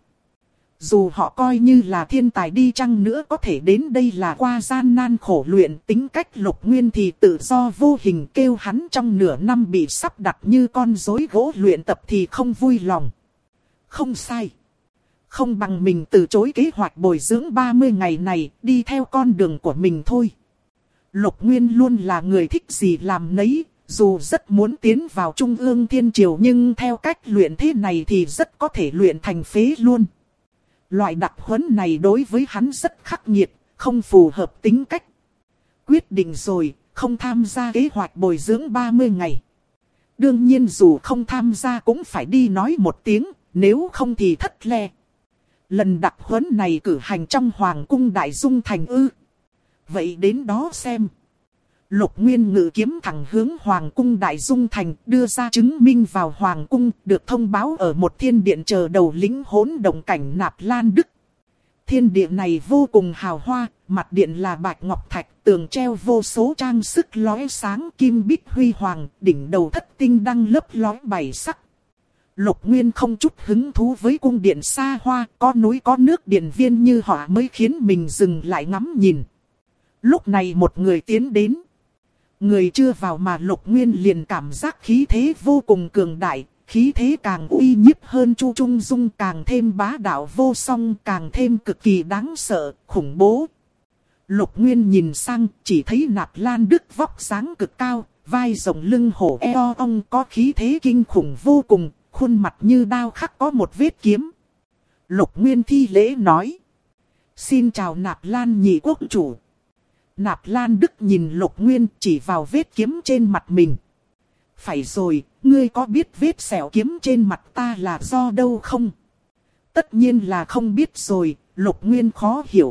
Dù họ coi như là thiên tài đi chăng nữa có thể đến đây là qua gian nan khổ luyện, tính cách Lục Nguyên thì tự do vô hình, kêu hắn trong nửa năm bị sắp đặt như con rối gỗ luyện tập thì không vui lòng. Không sai. Không bằng mình từ chối kế hoạch bồi dưỡng 30 ngày này, đi theo con đường của mình thôi. Lục Nguyên luôn là người thích gì làm nấy, dù rất muốn tiến vào Trung ương Thiên Triều nhưng theo cách luyện thế này thì rất có thể luyện thành phế luôn. Loại đặc huấn này đối với hắn rất khắc nghiệt, không phù hợp tính cách. Quyết định rồi, không tham gia kế hoạch bồi dưỡng 30 ngày. Đương nhiên dù không tham gia cũng phải đi nói một tiếng, nếu không thì thất le. Lần đặc huấn này cử hành trong Hoàng cung Đại Dung Thành ư? Vậy đến đó xem. Lục Nguyên ngự kiếm thẳng hướng Hoàng cung Đại Dung Thành, đưa ra chứng minh vào Hoàng cung, được thông báo ở một thiên điện chờ đầu lĩnh hỗn động cảnh Nạp Lan Đức. Thiên điện này vô cùng hào hoa, mặt điện là bạch ngọc thạch, tường treo vô số trang sức lóe sáng, kim bích huy hoàng, đỉnh đầu thất tinh đăng lấp lóe bảy sắc. Lục Nguyên không chút hứng thú với cung điện xa hoa, có núi có nước điện viên như họ mới khiến mình dừng lại ngắm nhìn. Lúc này một người tiến đến. Người chưa vào mà Lục Nguyên liền cảm giác khí thế vô cùng cường đại, khí thế càng uy nhiếp hơn Chu Trung Dung, càng thêm bá đạo vô song, càng thêm cực kỳ đáng sợ, khủng bố. Lục Nguyên nhìn sang, chỉ thấy Nạp Lan Đức vóc dáng cực cao, vai rộng lưng hổ eo ong, có khí thế kinh khủng vô cùng, khuôn mặt như đao khắc có một vết kiếm. Lục Nguyên thi lễ nói: "Xin chào Nạp Lan nhị quốc chủ." Nạp Lan Đức nhìn Lục Nguyên chỉ vào vết kiếm trên mặt mình. "Phải rồi, ngươi có biết vết sẹo kiếm trên mặt ta là do đâu không?" "Tất nhiên là không biết rồi." Lục Nguyên khó hiểu.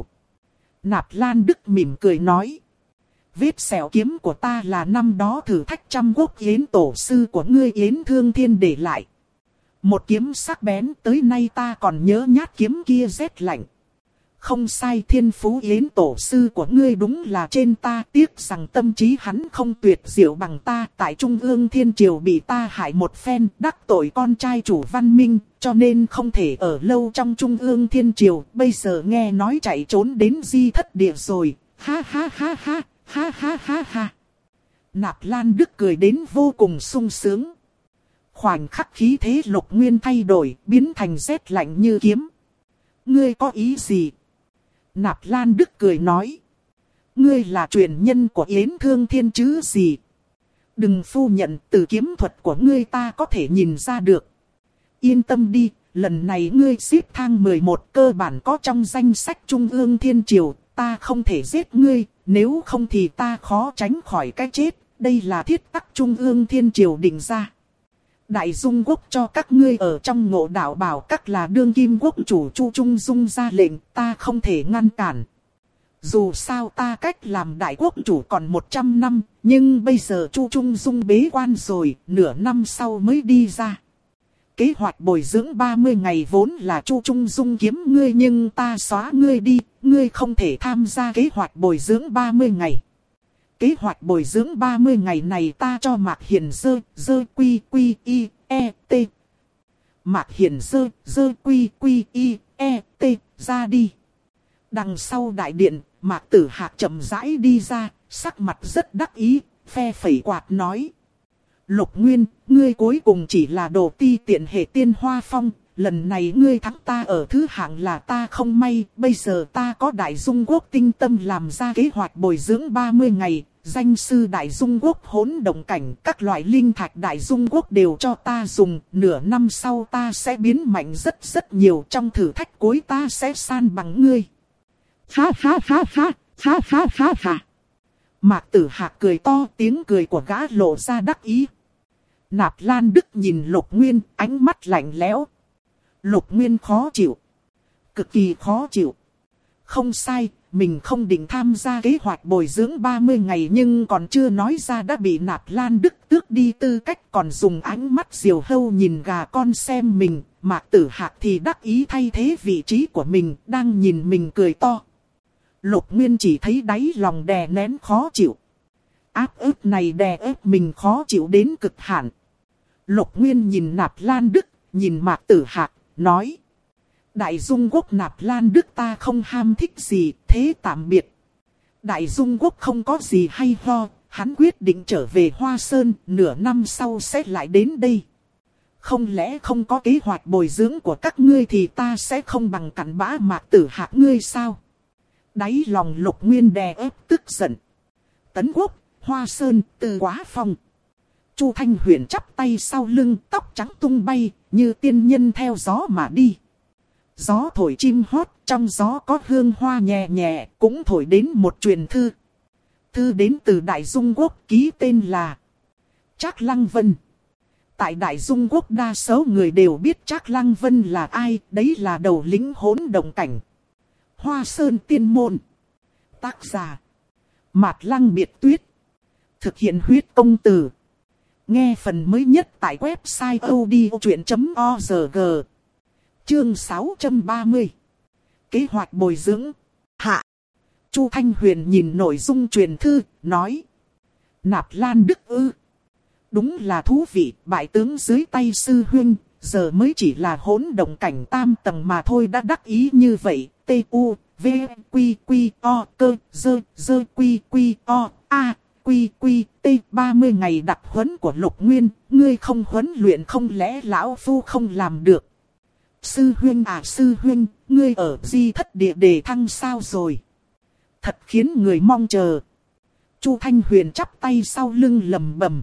Nạp Lan Đức mỉm cười nói: "Vết sẹo kiếm của ta là năm đó thử thách trăm quốc yến tổ sư của ngươi Yến Thương Thiên để lại. Một kiếm sắc bén, tới nay ta còn nhớ nhát kiếm kia rét lạnh. Không sai, thiên phú Yến tổ sư của ngươi đúng là trên ta, tiếc rằng tâm trí hắn không tuyệt diệu bằng ta, tại Trung ương Thiên Triều bị ta hại một phen, đắc tội con trai chủ Văn Minh, cho nên không thể ở lâu trong Trung ương Thiên Triều, bây giờ nghe nói chạy trốn đến Di Thất Địa rồi, ha ha ha ha, ha ha ha ha." Nạp Lan Đức cười đến vô cùng sung sướng. Khoảnh khắc khí thế Lục Nguyên thay đổi, biến thành rét lạnh như kiếm. "Ngươi có ý gì?" Nạp Lan Đức cười nói: "Ngươi là truyền nhân của Yến Thương Thiên chứ gì? Đừng phu nhận, từ kiếm thuật của ngươi ta có thể nhìn ra được. Yên tâm đi, lần này ngươi xếp thang 11 cơ bản có trong danh sách Trung ương Thiên Triều, ta không thể giết ngươi, nếu không thì ta khó tránh khỏi cái chết, đây là thiết tắc Trung ương Thiên Triều định ra. Đại Dung Quốc cho các ngươi ở trong Ngộ Đạo Bảo Các là đương kim quốc chủ Chu Trung Dung ra lệnh, ta không thể ngăn cản. Dù sao ta cách làm đại quốc chủ còn 100 năm, nhưng bây giờ Chu Trung Dung bế quan rồi, nửa năm sau mới đi ra. Kế hoạch bồi dưỡng 30 ngày vốn là Chu Trung Dung kiếm ngươi nhưng ta xóa ngươi đi, ngươi không thể tham gia kế hoạch bồi dưỡng 30 ngày. Kế hoạch bồi dưỡng 30 ngày này ta cho Mạc Hiền dơ quy quy y e t. Mạc Hiền dơ quy quy y e t ra đi." Đằng sau đại điện, Mạc Tử Hạc chậm rãi đi ra, sắc mặt rất đắc ý, phe phẩy quạt nói: "Lục Nguyên, ngươi cuối cùng chỉ là đồ ti tiện hệ Tiên Hoa Phong, lần này ngươi thắng ta ở thứ hạng là ta không may, bây giờ ta có Đại Dung Quốc tinh tâm làm ra kế hoạch bồi dưỡng 30 ngày, danh sư Đại Dung Quốc hỗn động cảnh, các loại linh thạch Đại Dung Quốc đều cho ta dùng, nửa năm sau ta sẽ biến mạnh rất rất nhiều, trong thử thách cuối ta sẽ san bằng ngươi." Ha ha ha ha, ha ha ha ha. Mạc Tử Hạc cười to, tiếng cười của gã lộ ra đắc ý. Nạp Lan Đức nhìn Lục Nguyên, ánh mắt lạnh lẽo. Lục Nguyên khó chịu. cực kỳ khó chịu. Không sai, mình không định tham gia kế hoạch bồi dưỡng 30 ngày nhưng còn chưa nói ra đã bị Nạp Lan Đức tước đi tư cách, còn dùng ánh mắt diều hâu nhìn gà con xem mình. Mạc Tử Hạc thì đắc ý thay thế vị trí của mình, đang nhìn mình cười to. Lục Nguyên chỉ thấy đáy lòng đè nén khó chịu. Áp ức này đè ép mình khó chịu đến cực hạn. Lục Nguyên nhìn Nạp Lan Đức, nhìn Mạc Tử Hạc, nói. Đại Dung Quốc Nạp Lan Đức ta không ham thích gì, thế tạm biệt. Đại Dung Quốc không có gì hay ho, hắn quyết định trở về Hoa Sơn, nửa năm sau sẽ lại đến đây. Không lẽ không có kế hoạch bồi dưỡng của các ngươi thì ta sẽ không bằng cặn bã Mạc Tử Hạc ngươi sao? Đáy lòng Lục Nguyên đè ép tức giận. Tấn Quốc, Hoa Sơn, Từ Quá Phong. Chu Thanh Huyền chắp tay sau lưng, tóc trắng tung bay, như tiên nhân theo gió mà đi. Gió thổi chim hót, trong gió có hương hoa nhẹ nhẹ, cũng thổi đến một truyền thư. Thư đến từ Đại Dung Quốc, ký tên là Trác Lăng Vân. Tại Đại Dung Quốc đa số người đều biết Trác Lăng Vân là ai, đấy là đầu lĩnh hỗn động cảnh. Hoa Sơn Tiên Môn. Tác giả Mạt Lăng Biệt Tuyết. Thực hiện huyết công từ. Nghe phần mới nhất tại website odchuyện.org. Chương 630. Kế hoạch bồi dưỡng. Hạ. Chu Thanh Huyền nhìn nội dung truyền thư, nói. Nạp Lan Đức ư. Đúng là thú vị, bại tướng dưới tay sư huynh, giờ mới chỉ là hỗn động cảnh tam tầng mà thôi đã đắc ý như vậy. T-U, V, Quy, Quy, O, Cơ, Dơ, Dơ, Quy, Quy, O, A, Quy, Quy, T. 30 ngày đặc huấn của Lục Nguyên, ngươi không huấn luyện không lẽ lão phu không làm được. Sư huynh à sư huynh, ngươi ở Di Thất Địa đề thăng sao rồi? Thật khiến người mong chờ. Chu Thanh Huyền chắp tay sau lưng lầm bầm.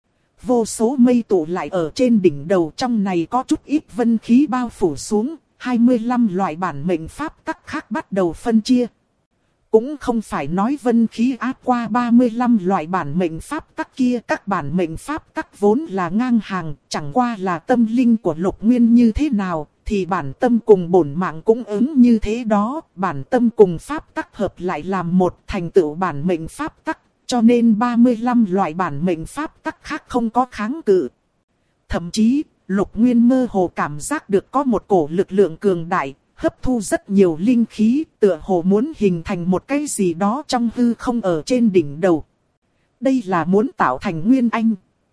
Vô số mây tụ lại ở trên đỉnh đầu, trong này có chút ít vân khí bao phủ xuống. 25 loại bản mệnh pháp tắc khác bắt đầu phân chia. Cũng không phải nói vân khí áp qua 35 loại bản mệnh pháp tắc kia. Các bản mệnh pháp tắc vốn là ngang hàng, chẳng qua là tâm linh của Lục Nguyên như thế nào, thì bản tâm cùng bổn mạng cũng ứng như thế đó. Bản tâm cùng pháp tắc hợp lại làm một, thành tựu bản mệnh pháp tắc. Cho nên 35 loại bản mệnh pháp tắc khác không có kháng cự. Thậm chí, Lục Nguyên mơ hồ cảm giác được có một cổ lực lượng cường đại, hấp thu rất nhiều linh khí, tựa hồ muốn hình thành một cái gì đó trong hư không ở trên đỉnh đầu. Đây là muốn tạo thành Nguyên Anh.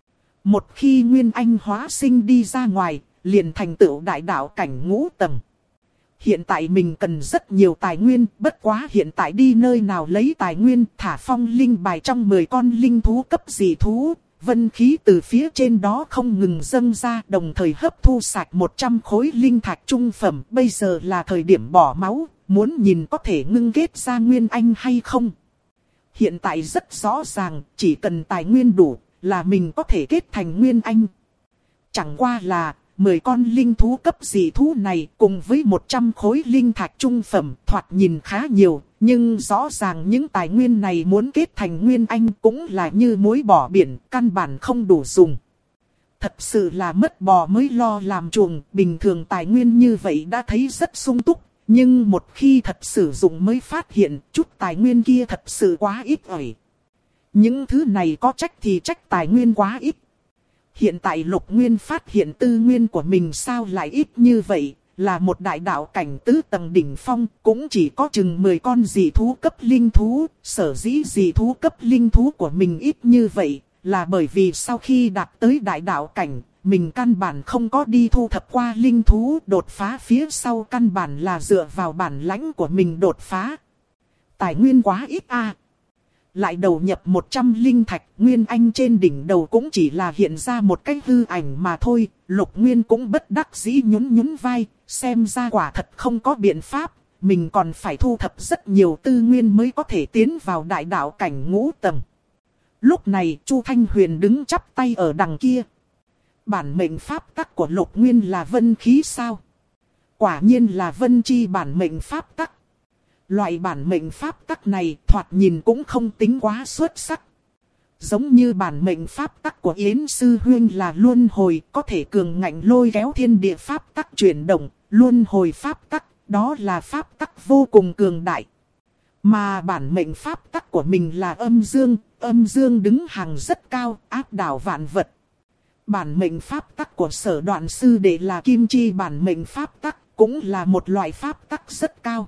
Một khi Nguyên Anh hóa sinh đi ra ngoài, liền thành tựu đại đạo cảnh ngũ tầng. Hiện tại mình cần rất nhiều tài nguyên, bất quá hiện tại đi nơi nào lấy tài nguyên, thả phong linh bài trong 10 con linh thú cấp dị thú. Vân khí từ phía trên đó không ngừng dâng ra, đồng thời hấp thu sạch 100 khối linh thạch trung phẩm. Bây giờ là thời điểm bỏ máu, muốn nhìn có thể ngưng kết ra Nguyên Anh hay không. Hiện tại rất rõ ràng, chỉ cần tài nguyên đủ là mình có thể kết thành Nguyên Anh. Chẳng qua là 10 con linh thú cấp dị thú này cùng với 100 khối linh thạch trung phẩm thoạt nhìn khá nhiều. Nhưng rõ ràng những tài nguyên này muốn kết thành Nguyên Anh cũng là như muối bỏ biển, căn bản không đủ dùng. Thật sự là mất bò mới lo làm chuồng, bình thường tài nguyên như vậy đã thấy rất sung túc. Nhưng một khi thật sử dụng mới phát hiện chút tài nguyên kia thật sự quá ít ỏi. Những thứ này có trách thì trách tài nguyên quá ít. Hiện tại Lục Nguyên phát hiện tư nguyên của mình sao lại ít như vậy, là một đại đạo cảnh tứ tầng đỉnh phong, cũng chỉ có chừng 10 con dị thú cấp linh thú. Sở dĩ dị thú cấp linh thú của mình ít như vậy, là bởi vì sau khi đạt tới đại đạo cảnh, mình căn bản không có đi thu thập qua linh thú, đột phá phía sau căn bản là dựa vào bản lãnh của mình đột phá. Tài nguyên quá ít a. Lại đầu nhập 100 linh thạch, Nguyên Anh trên đỉnh đầu cũng chỉ là hiện ra một cái hư ảnh mà thôi. Lục Nguyên cũng bất đắc dĩ nhún nhún vai, xem ra quả thật không có biện pháp. Mình còn phải thu thập rất nhiều tư nguyên mới có thể tiến vào đại đạo cảnh ngũ tầng. Lúc này Chu Thanh Huyền đứng chắp tay ở đằng kia. Bản mệnh pháp tắc của Lục Nguyên là vân khí sao? Quả nhiên là vân chi bản mệnh pháp tắc. Loại bản mệnh pháp tắc này thoạt nhìn cũng không tính quá xuất sắc. Giống như bản mệnh pháp tắc của Yến Sư Huyên là luân hồi, có thể cường ngạnh lôi kéo thiên địa pháp tắc chuyển động. Luân hồi pháp tắc đó là pháp tắc vô cùng cường đại. Mà bản mệnh pháp tắc của mình là âm dương đứng hàng rất cao, áp đảo vạn vật. Bản mệnh pháp tắc của Sở Đoạn sư đệ là kim chi bản mệnh pháp tắc, cũng là một loại pháp tắc rất cao.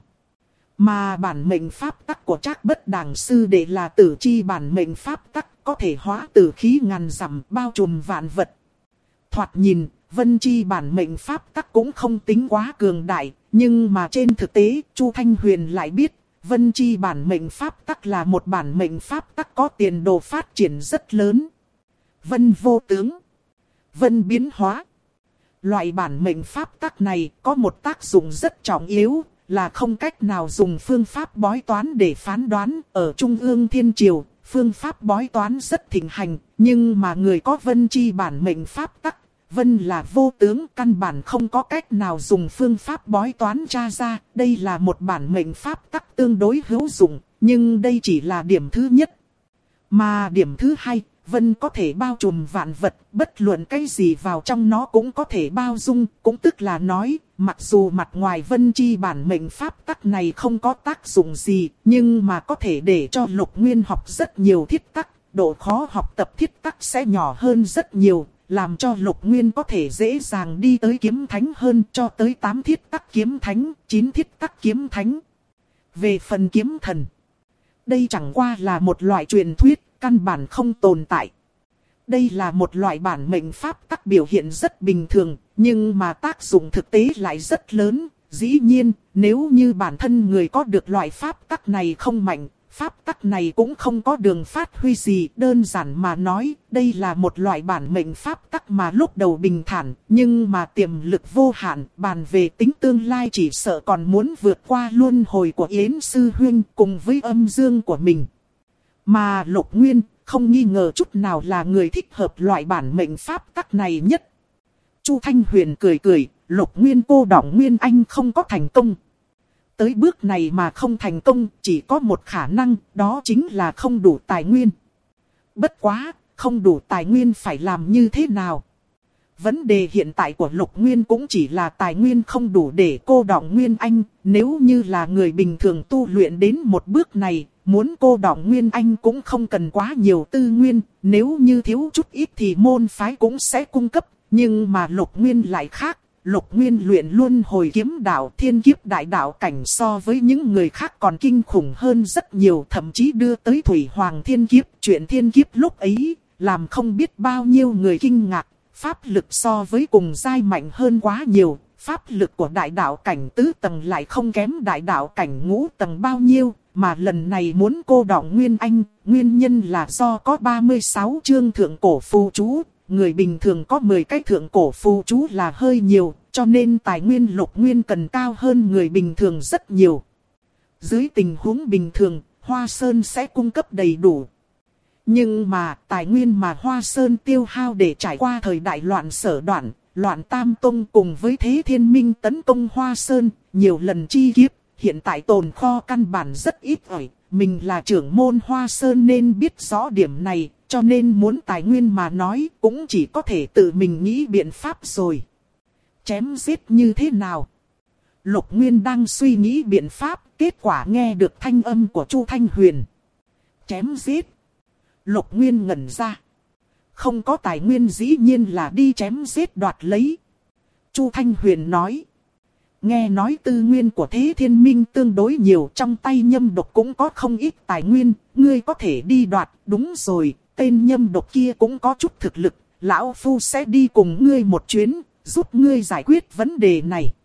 Mà bản mệnh pháp tắc của Trác Bất Đàng sư đệ là tử chi bản mệnh pháp tắc, có thể hóa tử khí ngàn dặm bao trùm vạn vật. Thoạt nhìn, vân chi bản mệnh pháp tắc cũng không tính quá cường đại, nhưng mà trên thực tế, Chu Thanh Huyền lại biết, vân chi bản mệnh pháp tắc là một bản mệnh pháp tắc có tiền đồ phát triển rất lớn. Vân vô tướng, vân biến hóa. Loại bản mệnh pháp tắc này có một tác dụng rất trọng yếu, là không cách nào dùng phương pháp bói toán để phán đoán. Ở Trung ương Thiên Triều, phương pháp bói toán rất thịnh hành, nhưng mà người có vân chi bản mệnh pháp tắc, vân là vô tướng, căn bản không có cách nào dùng phương pháp bói toán tra ra. Đây là một bản mệnh pháp tắc tương đối hữu dụng, nhưng đây chỉ là điểm thứ nhất. Mà điểm thứ hai, vân có thể bao trùm vạn vật, bất luận cái gì vào trong nó cũng có thể bao dung, cũng tức là nói, mặc dù mặt ngoài vân chi bản mệnh pháp tắc này không có tác dụng gì, nhưng mà có thể để cho Lục Nguyên học rất nhiều thiết tắc, độ khó học tập thiết tắc sẽ nhỏ hơn rất nhiều, làm cho Lục Nguyên có thể dễ dàng đi tới kiếm thánh hơn, cho tới 8 thiết tắc kiếm thánh, 9 thiết tắc kiếm thánh. Về phần kiếm thần, đây chẳng qua là một loại truyền thuyết, căn bản không tồn tại. Đây là một loại bản mệnh pháp tắc biểu hiện rất bình thường, nhưng mà tác dụng thực tế lại rất lớn. Dĩ nhiên, nếu như bản thân người có được loại pháp tắc này không mạnh, pháp tắc này cũng không có đường phát huy gì. Đơn giản mà nói, đây là một loại bản mệnh pháp tắc mà lúc đầu bình thản, nhưng mà tiềm lực vô hạn. Bàn về tính tương lai chỉ sợ còn muốn vượt qua luân hồi của Yến Sư Huynh cùng với âm dương của mình. Mà Lục Nguyên không nghi ngờ chút nào là người thích hợp loại bản mệnh pháp tắc này nhất. Chu Thanh Huyền cười cười, Lục Nguyên cô đọng Nguyên Anh không có thành công. Tới bước này mà không thành công, chỉ có một khả năng, đó chính là không đủ tài nguyên. Bất quá, không đủ tài nguyên phải làm như thế nào? Vấn đề hiện tại của Lục Nguyên cũng chỉ là tài nguyên không đủ để cô đọng Nguyên Anh. Nếu như là người bình thường tu luyện đến một bước này, muốn cô đọng Nguyên Anh cũng không cần quá nhiều tư nguyên. Nếu như thiếu chút ít thì môn phái cũng sẽ cung cấp. Nhưng mà Lục Nguyên lại khác. Lục Nguyên luyện luân hồi kiếm đạo, thiên kiếp đại đạo cảnh so với những người khác còn kinh khủng hơn rất nhiều. Thậm chí đưa tới Thủy Hoàng thiên kiếp. Chuyện thiên kiếp lúc ấy, làm không biết bao nhiêu người kinh ngạc. Pháp lực so với cùng giai mạnh hơn quá nhiều, pháp lực của đại đạo cảnh tứ tầng lại không kém đại đạo cảnh ngũ tầng bao nhiêu, mà lần này muốn cô đọng Nguyên Anh, nguyên nhân là do có 36 chương thượng cổ phù chú, người bình thường có 10 cái thượng cổ phù chú là hơi nhiều, cho nên tài nguyên Lục Nguyên cần cao hơn người bình thường rất nhiều. Dưới tình huống bình thường, Hoa Sơn sẽ cung cấp đầy đủ. Nhưng mà tài nguyên mà Hoa Sơn tiêu hao để trải qua thời đại loạn Sở Đoạn, loạn Tam Tông cùng với Thế Thiên Minh tấn công Hoa Sơn, nhiều lần chi kiếp, hiện tại tồn kho căn bản rất ít ỏi. Mình là trưởng môn Hoa Sơn nên biết rõ điểm này, cho nên muốn tài nguyên mà nói cũng chỉ có thể tự mình nghĩ biện pháp rồi. Chém giết như thế nào? Lục Nguyên đang suy nghĩ biện pháp, kết quả nghe được thanh âm của Chu Thanh Huyền. Chém giết. Lục Nguyên ngẩn ra. Không có tài nguyên dĩ nhiên là đi chém giết đoạt lấy. Chu Thanh Huyền nói. Nghe nói tư nguyên của Thế Thiên Minh tương đối nhiều, trong tay Nhâm Độc cũng có không ít tài nguyên, ngươi có thể đi đoạt. Đúng rồi, tên Nhâm Độc kia cũng có chút thực lực, lão phu sẽ đi cùng ngươi một chuyến, giúp ngươi giải quyết vấn đề này.